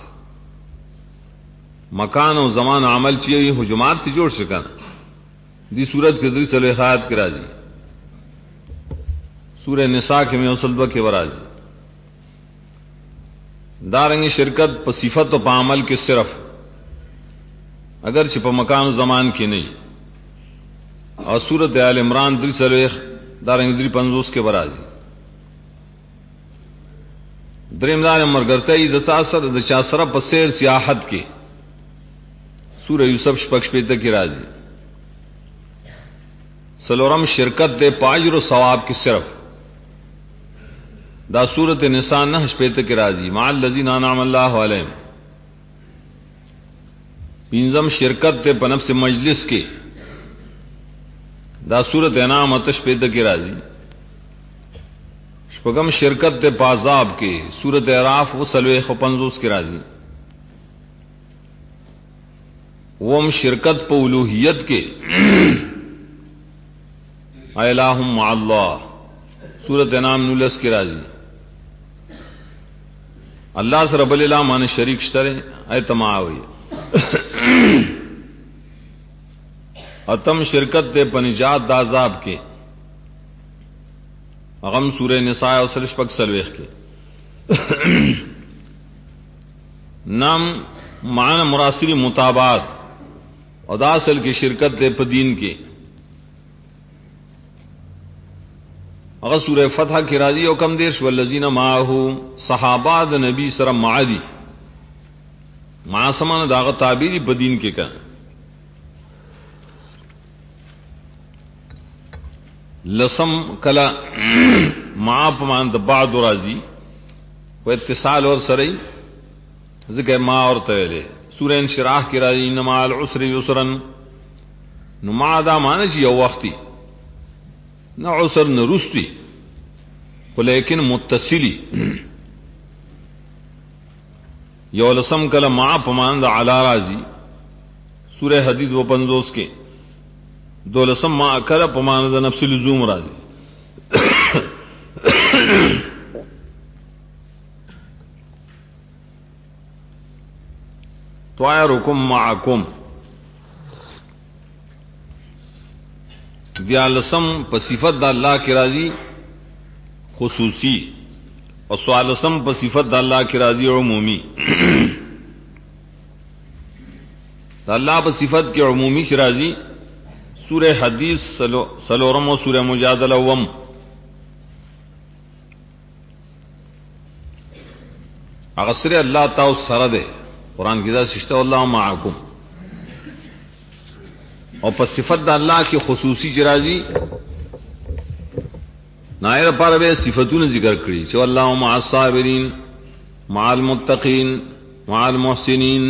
مکان او زمان عمل چی ہو جماعت تی جوڑ سکن دی صورت کے ذریعے صلیحات کی راضی سورہ نساء کے میں وصلبہ کے برازی دارنگی شرکت پا صفت و پا عمل کے صرف اگر پا مکان و زمان کی نہیں اور سورت آل عمران دری صلیح دارنگی دری پنزوس کے برازی دریم دار مرگرتائی دچاسر پا سیر سیاحت کے سورہ یوسف شپږ شپېته کی راضی سلورم شرکت دے پاجر و ثواب کی صرف دا سورت نساء 9 شپېته کی راضی مع الذین انعم اللہ علیہم پنځم شرکت دے پنفس مجلس کے دا سورت انعام 8 شپېته کی راضی شپږم شرکت دے پازاب کے سورت اعراف و 50 کی راضی وم شرکت پا الوہیت کے الہم مع اللہ سورت انعام 19 کی راضی اللہ سے رب اللہ مان شریک شترے اے تماوی اتم شرکت دے پنجات دا عذاب کے اغم سورہ نساء و سلش پک سلویخ کے نام معنی مراسلی مطابات اور دا اصل کی شرکت دے پدین کے اگر سورہ فتح کی راضی او کم دیرش والذین معاہو صحابہ دا نبی سر معادی معاسمان داغ تعبیری پدین کے کا لسم کلا معاپ مان دا بعد راضی و اتصال اور سرئی ذکر ما اور طویلے سورہ انشراح کی راضی انما العسر یسرن نما دا مانا چی یو وقتی نہ عسر نہ رستی لیکن متصلی یو لسم کلا ما پمان دا علا راضی سورہ حدید و 50 کے دو لسم ما کلا پمان دا نفس لزوم راضی طائرکم معکم دیالسم پصفت دا اللہ کی راضی خصوصی اور سوالسم پصفت دا اللہ کی راضی عمومی دا اللہ پصفت کی عمومی کی راضی سورہ حدیث سلورم و سورہ مجادلہ وم اغسر اللہ تعالی سرد ہے قرآن کی ذات ششتہ اللہ معاکم اور پس صفت دا اللہ کی خصوصی جرازی نائر پار بے صفتوں نے ذکر کری چو اللہ مع الصابرین مع المتقین مع المحسنین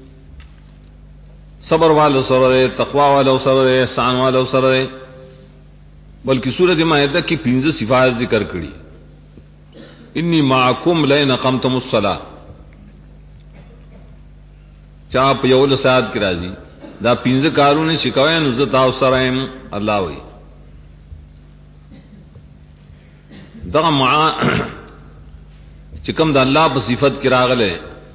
صبر والو سر دے تقوی والو سر دے احسان والو سر دے بلکہ سورۃ مائدہ کی 15 صفات ذکر کری انی معکم لئن اقمتم الصلاۃ چاپ یول سات کی راضی دا 15 کاروں نے شکوائے نزت آو سرائم اللہ وی دا معا چکم دا اللہ پا صفت کی راغلے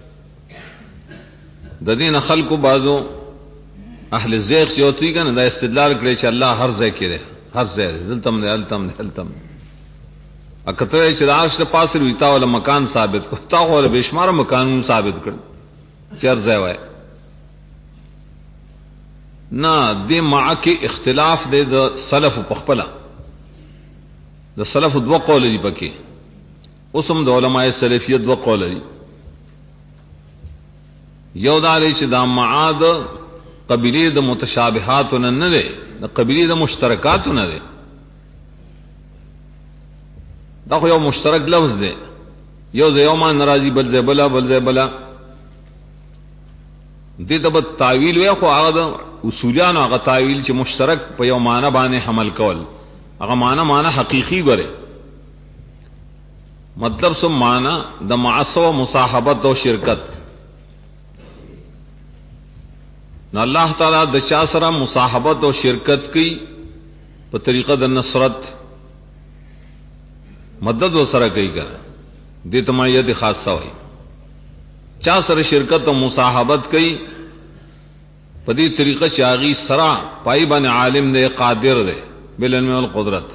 دا دین خلق کو بعضو اہل زیغ سے ہوتی گا نا دا استدلال کرے چا اللہ ہر زیغ کرے ہر زیغ دلتم دے علتم دے علتم اکتوے چا دا عرش دا پاسر ویتا والا مکان ثابت کو تا والا بیشمار مکانون ثابت کر چر زیغ ہے نا دے معا کے اختلاف دے دا سلف پخپلا دا سلف دو قول دی پکے اسم دا علماء سلفیت دو قول دی یو دا علی چھ دا معاد قبیلی دا متشابہاتو نہ دے دا قبیلی دا مشترکاتو نہ دے دا خو یو مشترک لفظ دے یو زے یومان نرازی بل زے بلا بل زے بلا دې ته به تعویل وي، خو هغه اصولیان هغه تعویل چې مشترک په یو معنی باندې حمل کول، هغه معنی حقیقی غره. مطلب سم معنی د معصو مصاحبت او شرکت. نو الله تعالی د چا سره مصاحبت او شرکت کوي په طریقه د نصرت، مدد وسره کوي ګره، دې تمایت خاصه وي. چا سره شرکت او مصاحبت کوي په دې طریقه چې هغه سره پای باندې عالم دی، قادر دی بالعلم والقدرت.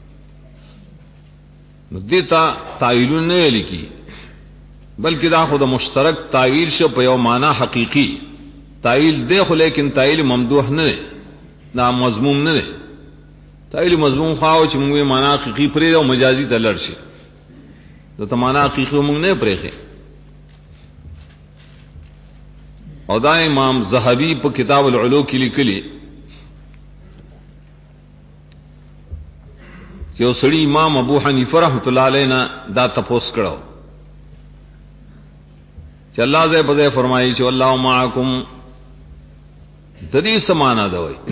نو دې ته تعویل نه لیکي، بلکې دا خود مشترک تعویل شو په یو معنی حقیقی تعویل دی، خو لیکن تعویل ممدوح نه دی، نا مضموم نه دی. تعویل مضموم خواو چې موږ معنی حقیقی پرې او مجازي ته لړ شي، ته معنی حقیقی موږ نه پرېخې. او دا امام زهبی په کتاب العلو کې لیکلي چې اوسړي امام ابو حنیفه رحمۃ اللہ علیہ نه دا تپوس کړو چې الله دې په دې فرمایي چې والله معکم، د دې سمانا دا وای.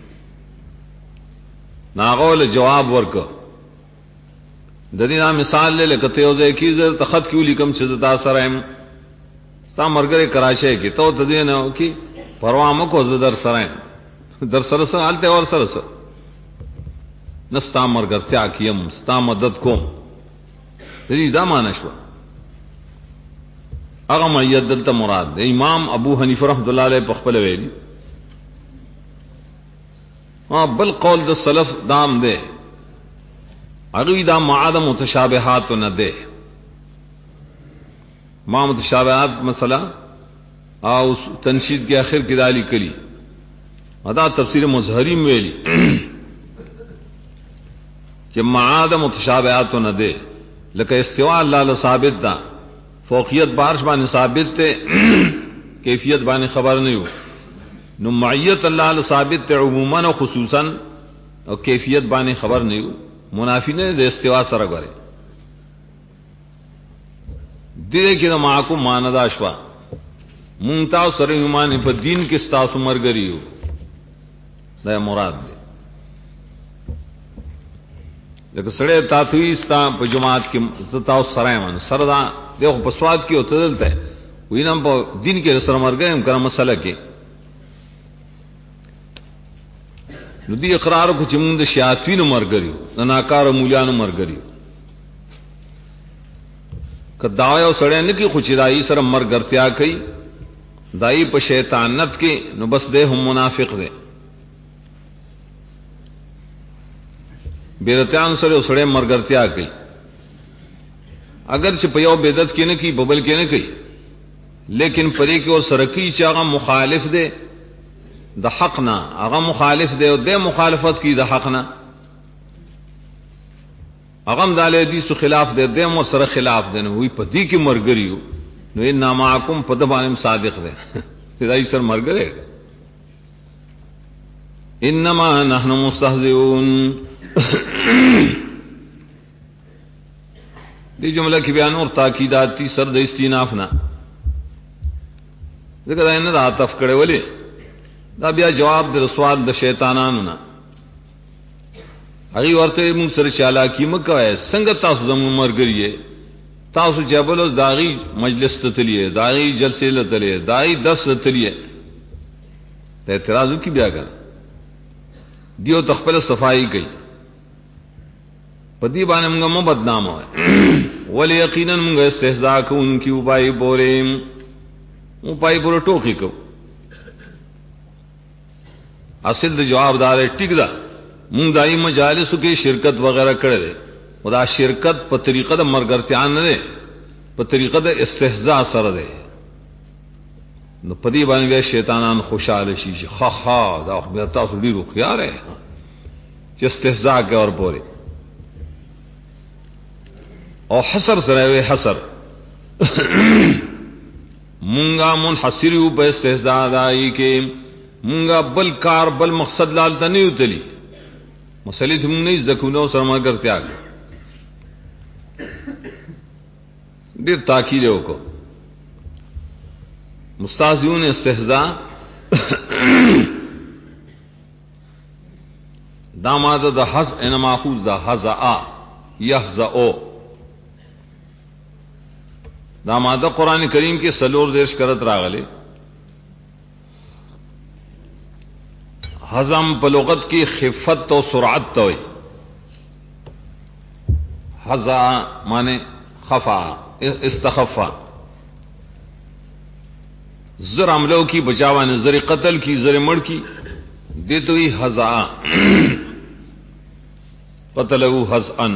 ناغول جواب ورکو د دې نام مثال له لکته یو ځای کې زه تخت کیو لیکم چې دا سره هم ستا مرګره کراچۍ کې ته د دې نه کی پروا مکو زه در سره حالته اور سره نستا مرګرتیا کیم، ستا مدد کوم. دې دا معنی شو. هغه مېد دلته مراد دی. امام ابو حنیفه رحمۃ اللہ علیہ په خپل ویلي بل قول د سلف دام دی، هغه دا معاد متشابهات نه دی. ما متشابهات مسئلہ او تنشید کے آخر کی دالی کلی ادا تفسیر مظہری میں ویلی کہ معاد متشابہات نہ دے، لکہ استواء اللہ ثابت دا، فوقیت بارش بانے ثابت تے کیفیت بانے خبر نہیں ہو. نو معیت اللہ ثابت تے عموماً و خصوصاً اور کیفیت بانے خبر نہیں ہو. منافی نے دے استواء سره غره دې کې د معکم ماندا شوا مونتا سره ایمان په دین کې ستاسو مرګریو دا مراد دی. لکه سره تاسو ستا په جماعت کې ستاسو سره ایمان سره دا دغه په سواد کې او تدلته وینم په دین کې سره مرګم کړه مسله کې نو دې اقرار کو چې مونږ د شیاطین مرګریو، د ناکار مولیانو مرګریو. کداوی او سړی نه کی خو چې دای سره مرګرتیا کوي، دای په شیطانت کې، نو بس دې هم منافق دی. بیرتیان سره سړی مرګرتیا کوي، اگر چې په یو بدعت کې نه کی ببل کې نه کوي، لیکن پرې کې او سره کی چې هغه مخالف دی د حق نه، هغه مخالف دی او د مخالفت کی د حق نه، اغم دال حدیث خلاف دے دے مو سره خلاف دے نو وی پدی کی مرګریو. نو ان معکم پدبانم صادق دے دای سر مرګره. انما نحن مستهزئون دی جمله کی بیان اور تاکیدات تی سر د استیناف نه ذکر نه عاطف کړه ولی دا بیا جواب د سوال د شیطانانو نه. هغه ورته موږ سره چالاکی مکوای، څنګه تاسو زموږ مرګریه، تاسو جبل داغي مجلس ته تلیه، داغي جلسه له تلیه، داغي درس ته تلیه، ته اعتراض کی بیا کړ دیو تخپل صفائی کوي پدی باندې موږ مو بدنام وای ول یقینا موږ استهزاء کوونکی وپای بوریم وپای بور ټوکی کو. اصل د جواب دار ټیک ده مونږ دای مجالسو کې شرکت وغیرہ کړل، خدا شرکت په طریقه د مرګرتیا نه ده، په طریقه د استهزاء سره ده. نو پدی باندې شیطانان خوشاله شي چې خا دا خو تاسو ډیرو خيار ہے چې استهزاء کې اور پوره او حسر سره وي حسر مونږه منحصر یو په استهزاء دای کې مونږه بل کار بل مقصد لال ته نه یوتلی مسلې ته مونږ نه ځکونو سره مرګرتیا ډیر تاکید وکړو. मुस्ताहज़िऊन इस्तिहज़ा दामाद द हज़ इन माखूज़ द हज़ा यहज़ओ दामाद कुरान करीम के सलोर देश करत रागले हज़म पलुगत की खिफ़त और सुरअत तो हज़ा माने खफा इस्तखफा जर हमलों की बचावा ने जर कत्ल की जर मड़ की दे तो ही हज़ा कतलहु हज़अन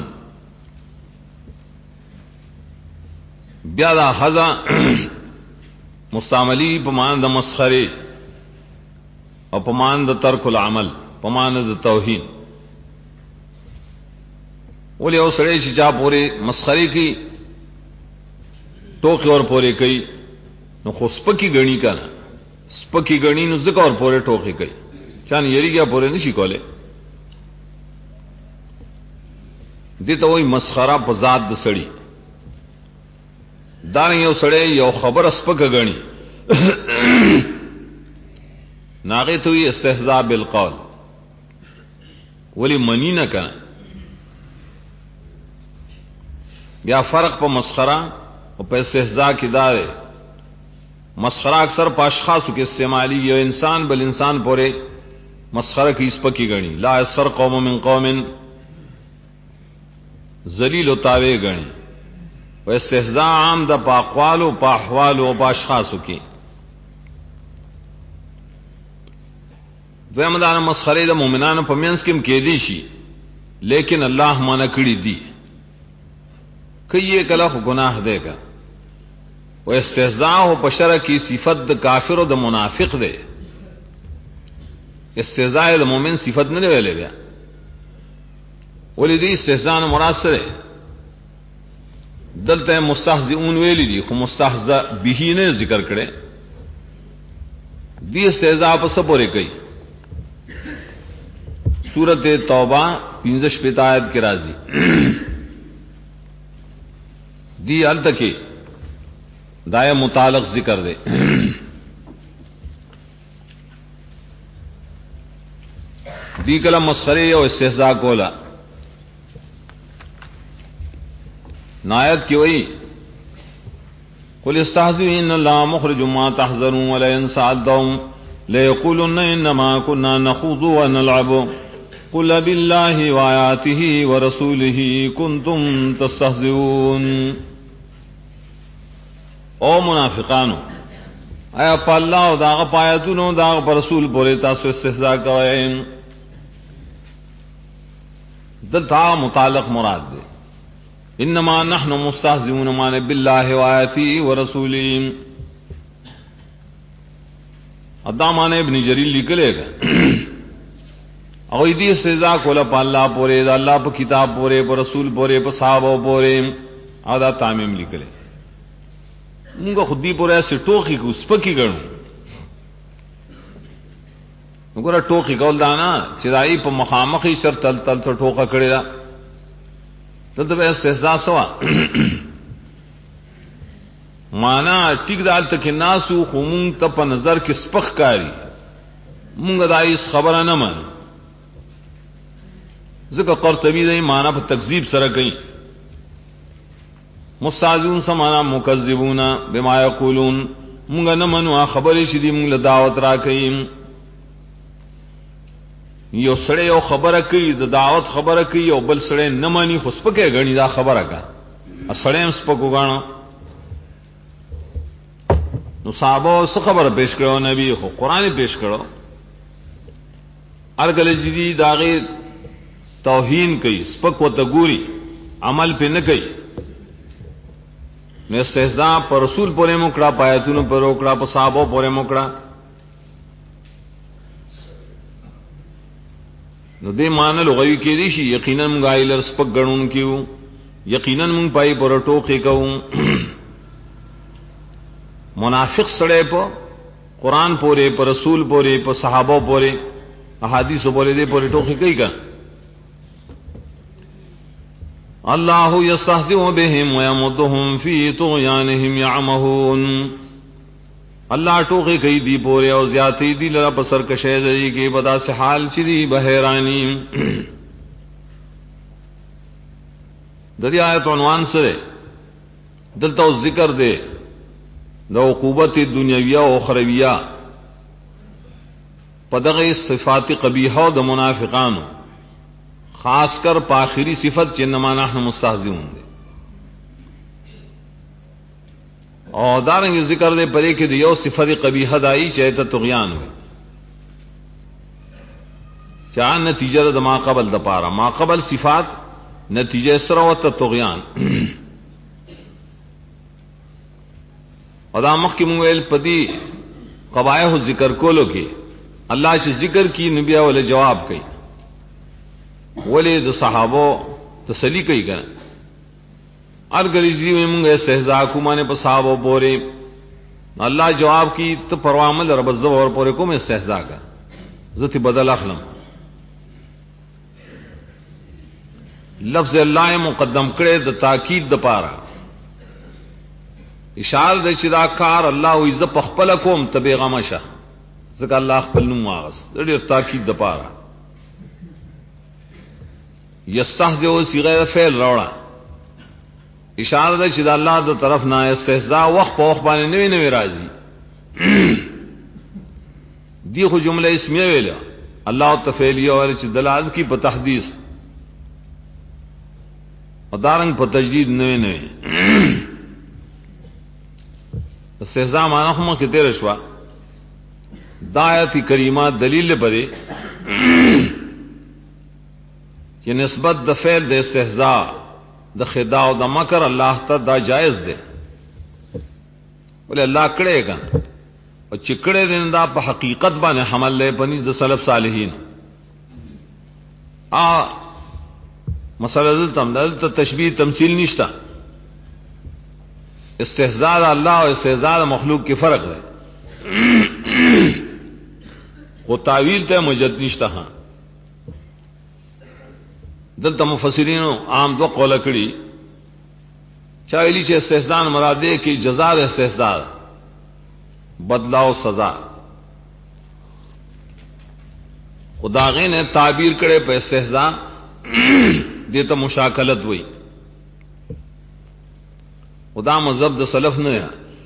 ब्यादा हज़ा मुस्तामली पमान द मस्खरे और पमान द तर्कुल अमल पमान द तौहीन बोले और सड़े चिचा पोरे मस्खरे की टोके और पोरे कई नो खो स्पकी गणी का ना स्पकी गणी नो जिक और पोरे टोके कई चान यरी क्या पोरे नहीं कोले दे तो वही मस्खरा पजाद द सड़ी दाने यो सड़े यो खबर स्पक गणी नागे तो ये इस्तिहज़ा बिलकौल वली मनी न का या फर्क पर मस्खरा और पर इस्तिहज़ा की दारे मस्खरा अक्सर पाशखास के इस्तेमाली यो इंसान बल इंसान पोरे मस्खरा की स्पकी गणी ला असर कौम मिन कौमिन जलील तावे गणी व इस्तिहज़ा आम द पाकवालो पाहवालो पाशखासु की द्वैमदान मस्खरे द मोमिनान पमेंस किम केदी शी लेकिन अल्लाह माना कड़ी दी कई ये कलफ गुनाह देगा व इस्तिहज़ा हो पशर की सिफत द काफिर द मुनाफिक दे इस्तिहज़ा द मोमिन सिफत न वेले गया वली दी इस्तिहज़ा न मुरासरे दलते मुस्ताहज़िऊन वेली दी खु मुस्ताहज़ा बिही ने जिक्र करे दी इस्तिहज़ा पर सपोरे कई सूरत तौबा 15 आयत के राजी दी अल तके दाया मुतालक जिक्र दे दी कला मस्खरे और इस्तिहज़ा कोला नायत की वही कुल इस्ताहज़िऊ इन्नल्लाह मुख़रिजुम मा तहज़रून व लइन सअल्तहुम लयक़ूलुन्ना इन्नमा कुन्ना नख़ूज़ु व नलअबु कुल बिल्लाहि व आयातिहि व रसूलिहि कुन्तुम तस्तहज़िऊन ओ मुनाफिकानो आया पल्ला और दाग पायतुनो दाग पर रसूल बोले तासु इस्तिहज़ा कवै दता मुतालक मुराद दे इन्नमा नहनु मुस्तहज़िऊन माने बिल्लाहि व आयातिहि व रसूलिहि अदा माने इब्न जरीर लिखलेगा और इदी इस्तिहज़ा कोला पाल्ला पोरे अल्लाह पर किताब पोरे पर रसूल पोरे पर साहबा पोरे आदा तामीम लिखले मुंगा खुदी पोरे से टोकी को स्पकी गणु मुगरा टोकी कौल दाना चिराई पर मखामखी सर तल तल तो टोका करेगा तो इस्तिहज़ा सवा माना टिक दाल तक नासू खुमुंग तप नजर की स्पखकारी मुंगा दाई इस खबर न मन जिक्र क़ुरतुबी दई माना पर तकजीब सर गई मुस्ताहज़िऊन समाना मुकज़्ज़िबूना बिमा यक़ूलून मुंगा न मनुआ खबर शिदी मुंग दावत रा कई यो सड़े यो खबर कई दावत खबर कई यो बल सड़े न मनी खुस्पके गणी दा खबर का सड़े स्पको गाणो नु साहबो स खबर पेश करो नबी को कुरान पेश करो अरगल जिदी दागे तौहीन कई स्पक व तगूरी अमल पे न कई ने इस्तिहज़ा पर रसूल पोरे मोकड़ा पायतुन पर रोकड़ा पर साहबो पोरे मोकड़ा नु दे मान लुगवी के दिशी यकीनन मुगाइलर स्पक गणुन क्यों यकीनन मुंग पाई पर टोके कहूं मुनाफिक सड़े पर कुरान पोरे पर रसूल पोरे पर सहाबो पोरे अहादीस बोले दे पोरे टोके कई का अल्लाहु यस्तहज़िउ बिहिम व यमुद्दुहुम फी तुग़यानिहिम यअमहून اللہ ٹوخی کئی دی پورے او زیادتی دی لرا پسر کشے دی کی بدا سے حال چی دی بحیرانی دری آیت عنوان سے دلتا ذکر دے دا عقوبت دنیاویہ و اخرویہ پدغ صفات قبیحہ دا منافقانو خاص کر پاخری صفت چنما نحن مستہزئون دے اور دارنگی ذکر دے پرے کہ دیو صفت قبیحہ دائی چاہتا طغیان ہوئے چاہ نتیجہ دا ما قبل دا پارا ما قبل صفات نتیجہ سروت طغیان اور دا مخی مویل پدی قبائح ذکر کولو کی اللہ چھ ذکر کی نبیہ والے جواب کی ولی دا صحابو تسلی کئی کرن ارگریزی میں منگے استہزاء کو مانے پا صحابو پورے اللہ جواب کی تو پروامل رب الزور پورے کو میں استہزاء کر ذاتی بدل اخلم لفظ اللہ مقدم کرے دا تاکید دا پارا اشار دے چدا کار اللہ و عزت پخپل کوم تبیغم شا ذکر اللہ اخپل نمو آغس دے تاکید دا پارا یستہزئو صیغہ فعل روڑا اشارہ دے چدا اللہ دا طرف نہ استہزاء وقت پا وقت بانے نوی نوی راضی دی خو جملہ اسمیہ ویلیا اللہ تفعیلیہ والے چی دلالت کی پا تحدیث اور دارنگ پا تجدید نوی نوی استہزاء مانا خمہ کی تیر شوا دایتی کریمہ دلیل پدے کہ نسبت دا فعل دے استہزاء دا خداع دا مکر اللہ تا دا جائز دے بولے اللہ کڑے گا اور چکڑے دن دا پا حقیقت بانے حمل لے پنی دا سلف صالحین مسئلہ دلتم دلتا تشبیہ تمثیل نشتا استہزاء اللہ اور استہزاء مخلوق کی فرق ہے وہ تعویل تے مجد نشتا ہاں دلتا مفسرینو عام دو قول کڑی چاہیلی چھ استحسان مرادے کی جزا استحسان بدلا و سزا خداغین نے تعبیر کرے پہ استحسان دیتا مشاکلت ہوئی خدا مذہب دا سلف نے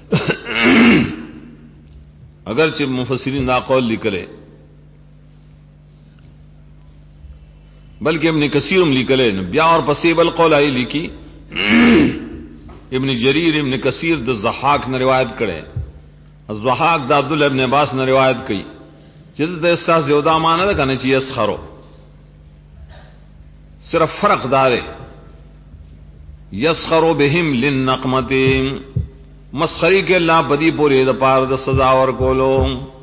اگرچہ مفسرین دا قول لکھلے بلکہ ابن کثیر لکھلے بیا اور پسیب القول آئی لکھی ابن جریر ابن کثیر دا ضحاک نے روایت کرے ضحاک دا عبداللہ ابن عباس نے روایت کی جلد دا زیودہ مانا دا کہنے چاہیے اسخرو صرف فرق دارے یسخرو بہم للنقمت مسخری کے اللہ بدی پوری دا پار دا سزا ورکولو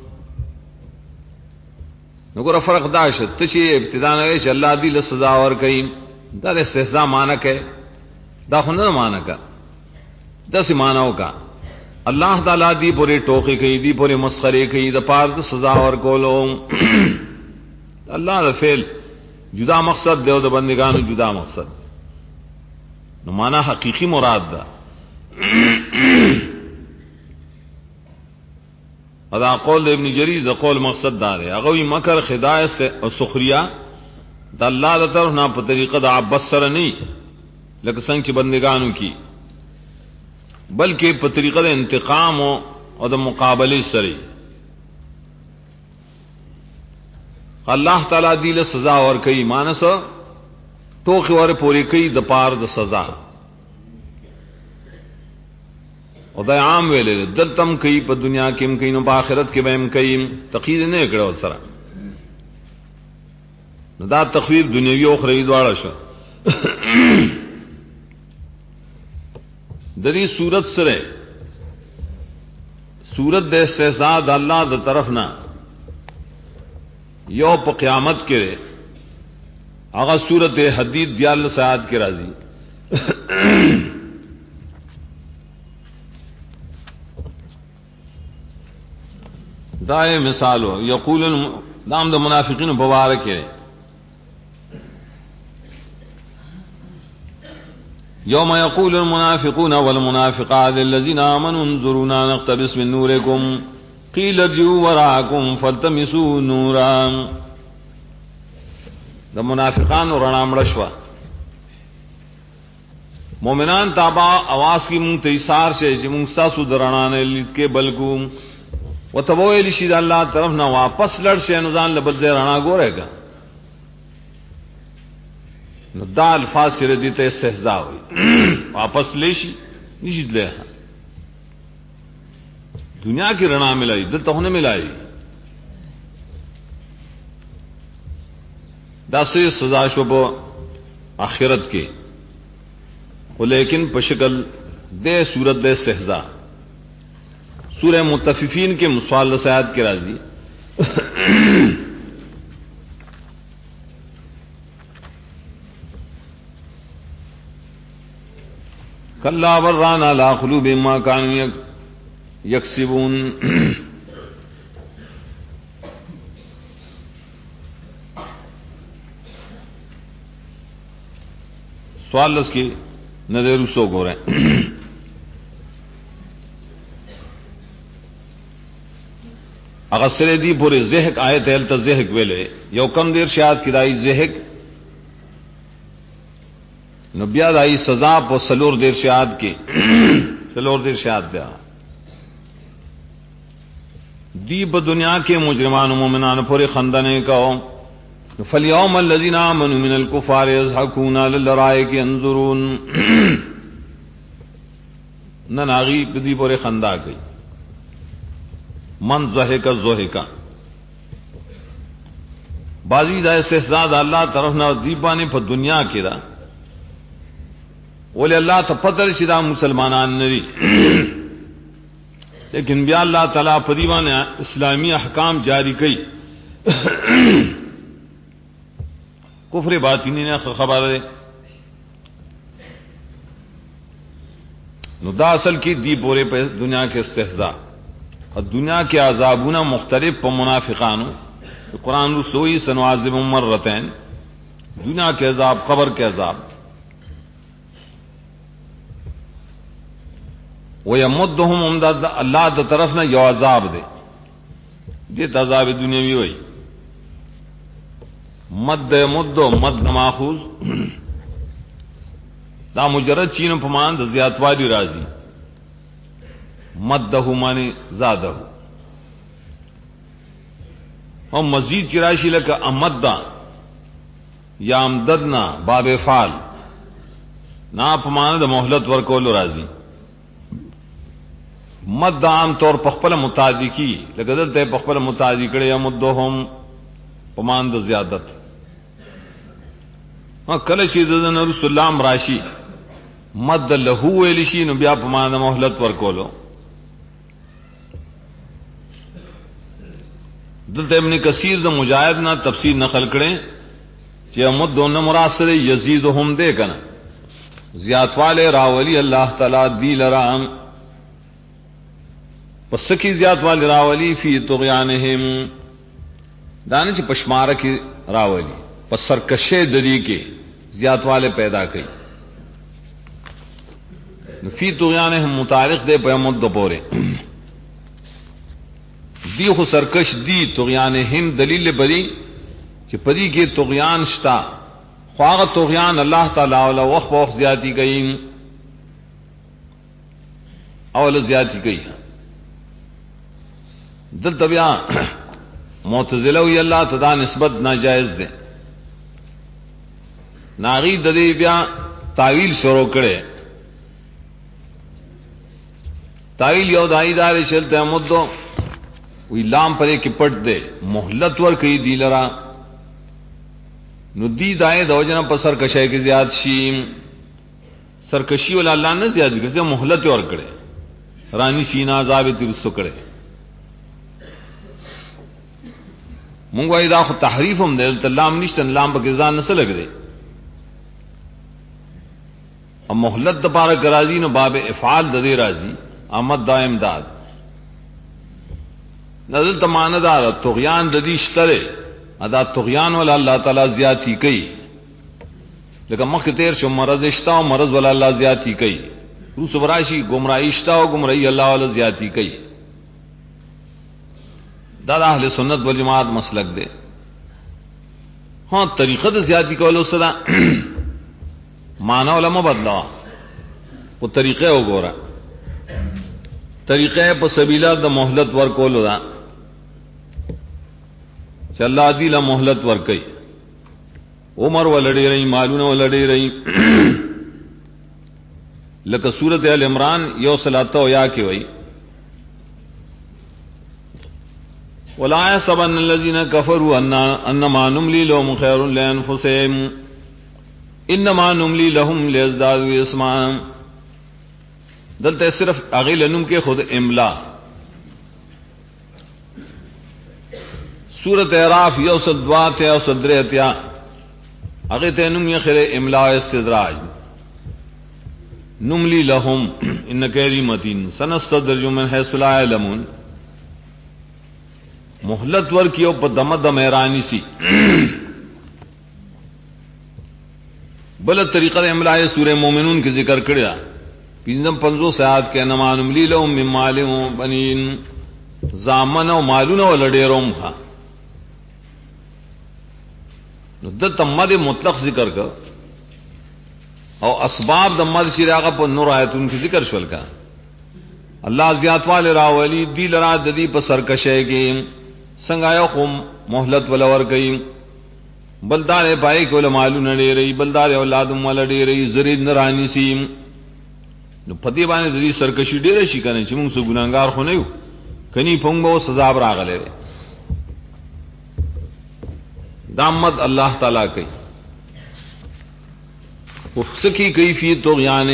نگورا فرق داشت تشی ابتدا نویش اللہ دی لسزا ورکی دا استحزاء مانک ہے دا خندہ مانکا دا سی ماناو کا اللہ تعالیٰ دی پوری ٹوکی کئی دی پوری مسخری کئی دا پار دا سزا ورکولو اللہ دا فعل جدا مقصد دے دا بندگانو جدا مقصد نو مانا حقیقی مراد دا ادا قول ابن جریر دا قول مقصد دا دے اگوی مکر خدایت سے اور سخریہ دا اللہ دا طرف نا پا طریقہ دا عباس سر نہیں لیکن سنگ چی بندگانو کی بلکہ پا طریقہ دا انتقام اور دا مقابلی سری اللہ تعالیٰ دیل سزا اور کئی مانسا توخی اور پوری کئی دا پار دا سزا اور دا عام ویلے دلتم کئی پا دنیا کم کئی نو پا آخرت کے بہم کئی تقید نہیں اکڑا سرا دا تخویف دنیاوی اخروی دوارا شا دری صورت سرے صورت دے استحزاء دا اللہ دا طرف نا یو پا قیامت کرے آغا صورت حدید دیال سیاد کے رازی دائے مثال ہو یقول دام دا منافقین مبارک ہے यौम यक़ूल المنافقون والمنافقات للذين آمنوا انظرونا نقتبس من نوركم قيل ارجعوا وراءكم فالتمسوا نورا. د منافقان رڼا مړ شوه، مومنان تابا आवाज کی مونږ ته ایثار شي چې مونږ تاسو درنا نه لید کې بلکو وتبویل شي د الله طرف نه واپس لړ شي نو ځان لبل ځای رڼا ګورېګا. نو دا الفاظ سره دي ته استهزاء وي واپس لیشي نشي دله. دنیا کی رڼا ملای دلته نه ملای، دا سه سزا شو په آخرت کې، لیکن په شکل د صورت د استهزاء. سورہ مطففین کے مصالح آیات کے راضی کلا بران علی قلوبہم ما كانوا یکسبون. سوال لس کی نظر سو گو رہے اگر سرے دی پورے زہک آئے تھے التا زہک ویلے یو کم دیر شاید کی دائی زہک نبیاد آئی سزا پو سلور دیر شاید کی سلور دیر شاید دیا دی با دنیا کے مجرمان و مومنان پورے خندنے کا فَالْيَوْمَ الَّذِينَ آمَنُوا مِنَ الْكُفَّارِ يَضْحَكُونَ عَلَى الْأَرَائِكِ يَنظُرُونَ. نناغی دی پورے خندا گئی من ضحک ضحک بازی دا استحزاد اللہ طرف نہ دیبانے پر دنیا کی دا ولی اللہ تا پتر شدہ مسلمانان نری لیکن بیا اللہ تعالیٰ پدیوان اسلامی احکام جاری کی کفر باطنی نے خبر ہے. نو دا اصل کی دی پورے پہ دنیا کے استحزاء اور دنیا کے عذابنا مختلف پہ منافقانو قرآن رسوئی سنعذب مرتين دنیا کے عذاب قبر کے عذاب ویمدہم امداد اللہ دا طرف نہ یو عذاب دے دیت عذاب دنیاوی ہوئی مد مدو مد ماخوذ دا مجرد چین پمان دا زیادوالی راضی مدہو مانی زادہو اور مزید چراشی لکا امدہ یا امددنا باب فعل نا پمان دا محلت ورکولو راضی. مد عام طور پخپل متعدی کی لکہ دلتے پخپل متعدی کڑے یا مدہم پمان دا زیادت کل شیدن رسول اللہ راشی مد لہو ویلشی نو بیا پمان دا محلت ورکولو. دلتے ابن کثیر دا مجاہد نا تفسیر نقل کریں کہ مد دون مراسل یزیدہم دے کنا زیادوالے راولی اللہ تعالی دی لرام پس کی زیادوالے راولی فی طغیانہم دانے چھ پشمارہ کی راولی پس سرکشے دری کے زیادوالے پیدا کی فی طغیانہم متعلق دے پیمد دو پورے دی خو سرکش دی طغیانہم دلیل بدی کہ پدی کے طغیان شتا خواغ طغیان اللہ تعالی اولا وقت وقت زیادتی گئی اولا زیادتی گئی دل طبیعہ معتزلوی اللہ تدا نسبت ناجائز دے ناغی ددی بیا تعویل شروع کرے تعویل یو دائی داری چلتے مدو وی لام پدے کی پٹ دے محلت ور کئی دی لرا نو دی دائے دوجنا پر سرکشے کی زیاد شیم سرکشی والا اللہ نے زیاد کرے محلت ور کرے رانی سینا عذاب ترسو کرے منگوائی دا خود تحریف ہم دے لام نشتن لام پا کزان نسل لگ دے اب محلت دا پارک رازی نو باب افعال دا دے رازی آمد دا امداد نظر تمانا دا طغیان دا دیشترے ادا طغیان والا اللہ تعالی زیادتی کئی लेकिन मख तेर शो मरज इश्ता और मरज वाला अल्लाह ज्यादती कई रूस बराशी गुमराही इश्ता और गुमराही अल्लाह वाला ज्यादती कई दादा अहले सुन्नत वल जमात मसलक दे। हाँ तरीक़त ज्यादती को सदा माना उलमा बदला वो तरीक़े हो गोरा तरीक़े पर सबीला द मोहलत वर को दा चल्ला दिला मोहलत वर कई उमर व लड़ी रही मालून व लड़ी रही लक सूरत अल इमरान यो सलातो या के वही वला सबन लजीन कफरू अन्नमा नुमली लहुम खैरुन लिअनफुसिहिम इन्नमा नुमली लहुम लियज़दादू इस्मा दलते सिर्फ अगिल नुम के खुद इमला सूरत अराफ यो सद्वात या सद्रहत्या अगे तेनुम ये खिरे इमला इस्तिद्राज नुमली लहुम इन कैरी मतीन सनस्तदर्जु मिन हैसु ला यअलमून मोहलत वर कियो पर दमद मेहरानी सी बल तरीक़ा इमला सूरह मोमिनून के जिक्र करिया पिंजम 50 आयत के नमा नुमली लहुम मिन मालिन व बनीन जामन व मालून व लडेरोम खा दम्मद मुतलक जिक्र कर और असबाब दम्मद चिरागा पर नूर आयत उनकी जिक्र शुल का अल्लाह जियात वाले रावली दी लरा ददी पर सरकशे के संगायो खुम मोहलत वलवर गई बलदार पाई को मालू नडे रही बलदार औलादुम वाला डे रही जरीद नरानी सी फतेबाने ददी सरकशी डेरे शिकने चिमुंग से गुनाहगार हो नहीं कनी फंगो सजा रागले रे दामद अल्लाह ताला कई उफसकी कैफी तुग़यान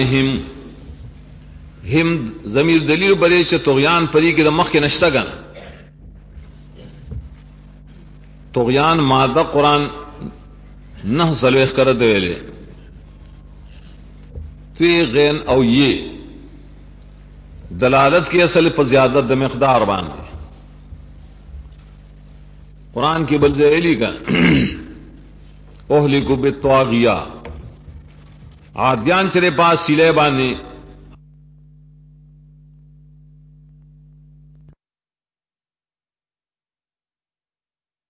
हिम जमीर दलील बरे से तुग़यान परी के दमख के नश्ता गना तुग़यान मादा कुरान न सलवेख कर देले तो ये गैन और ये दलालत की असल पर ज्यादा दमकदार बान है कुरान की बलजैली का ओहली को बेतवागिया आद्यान चरे पास सिले बाने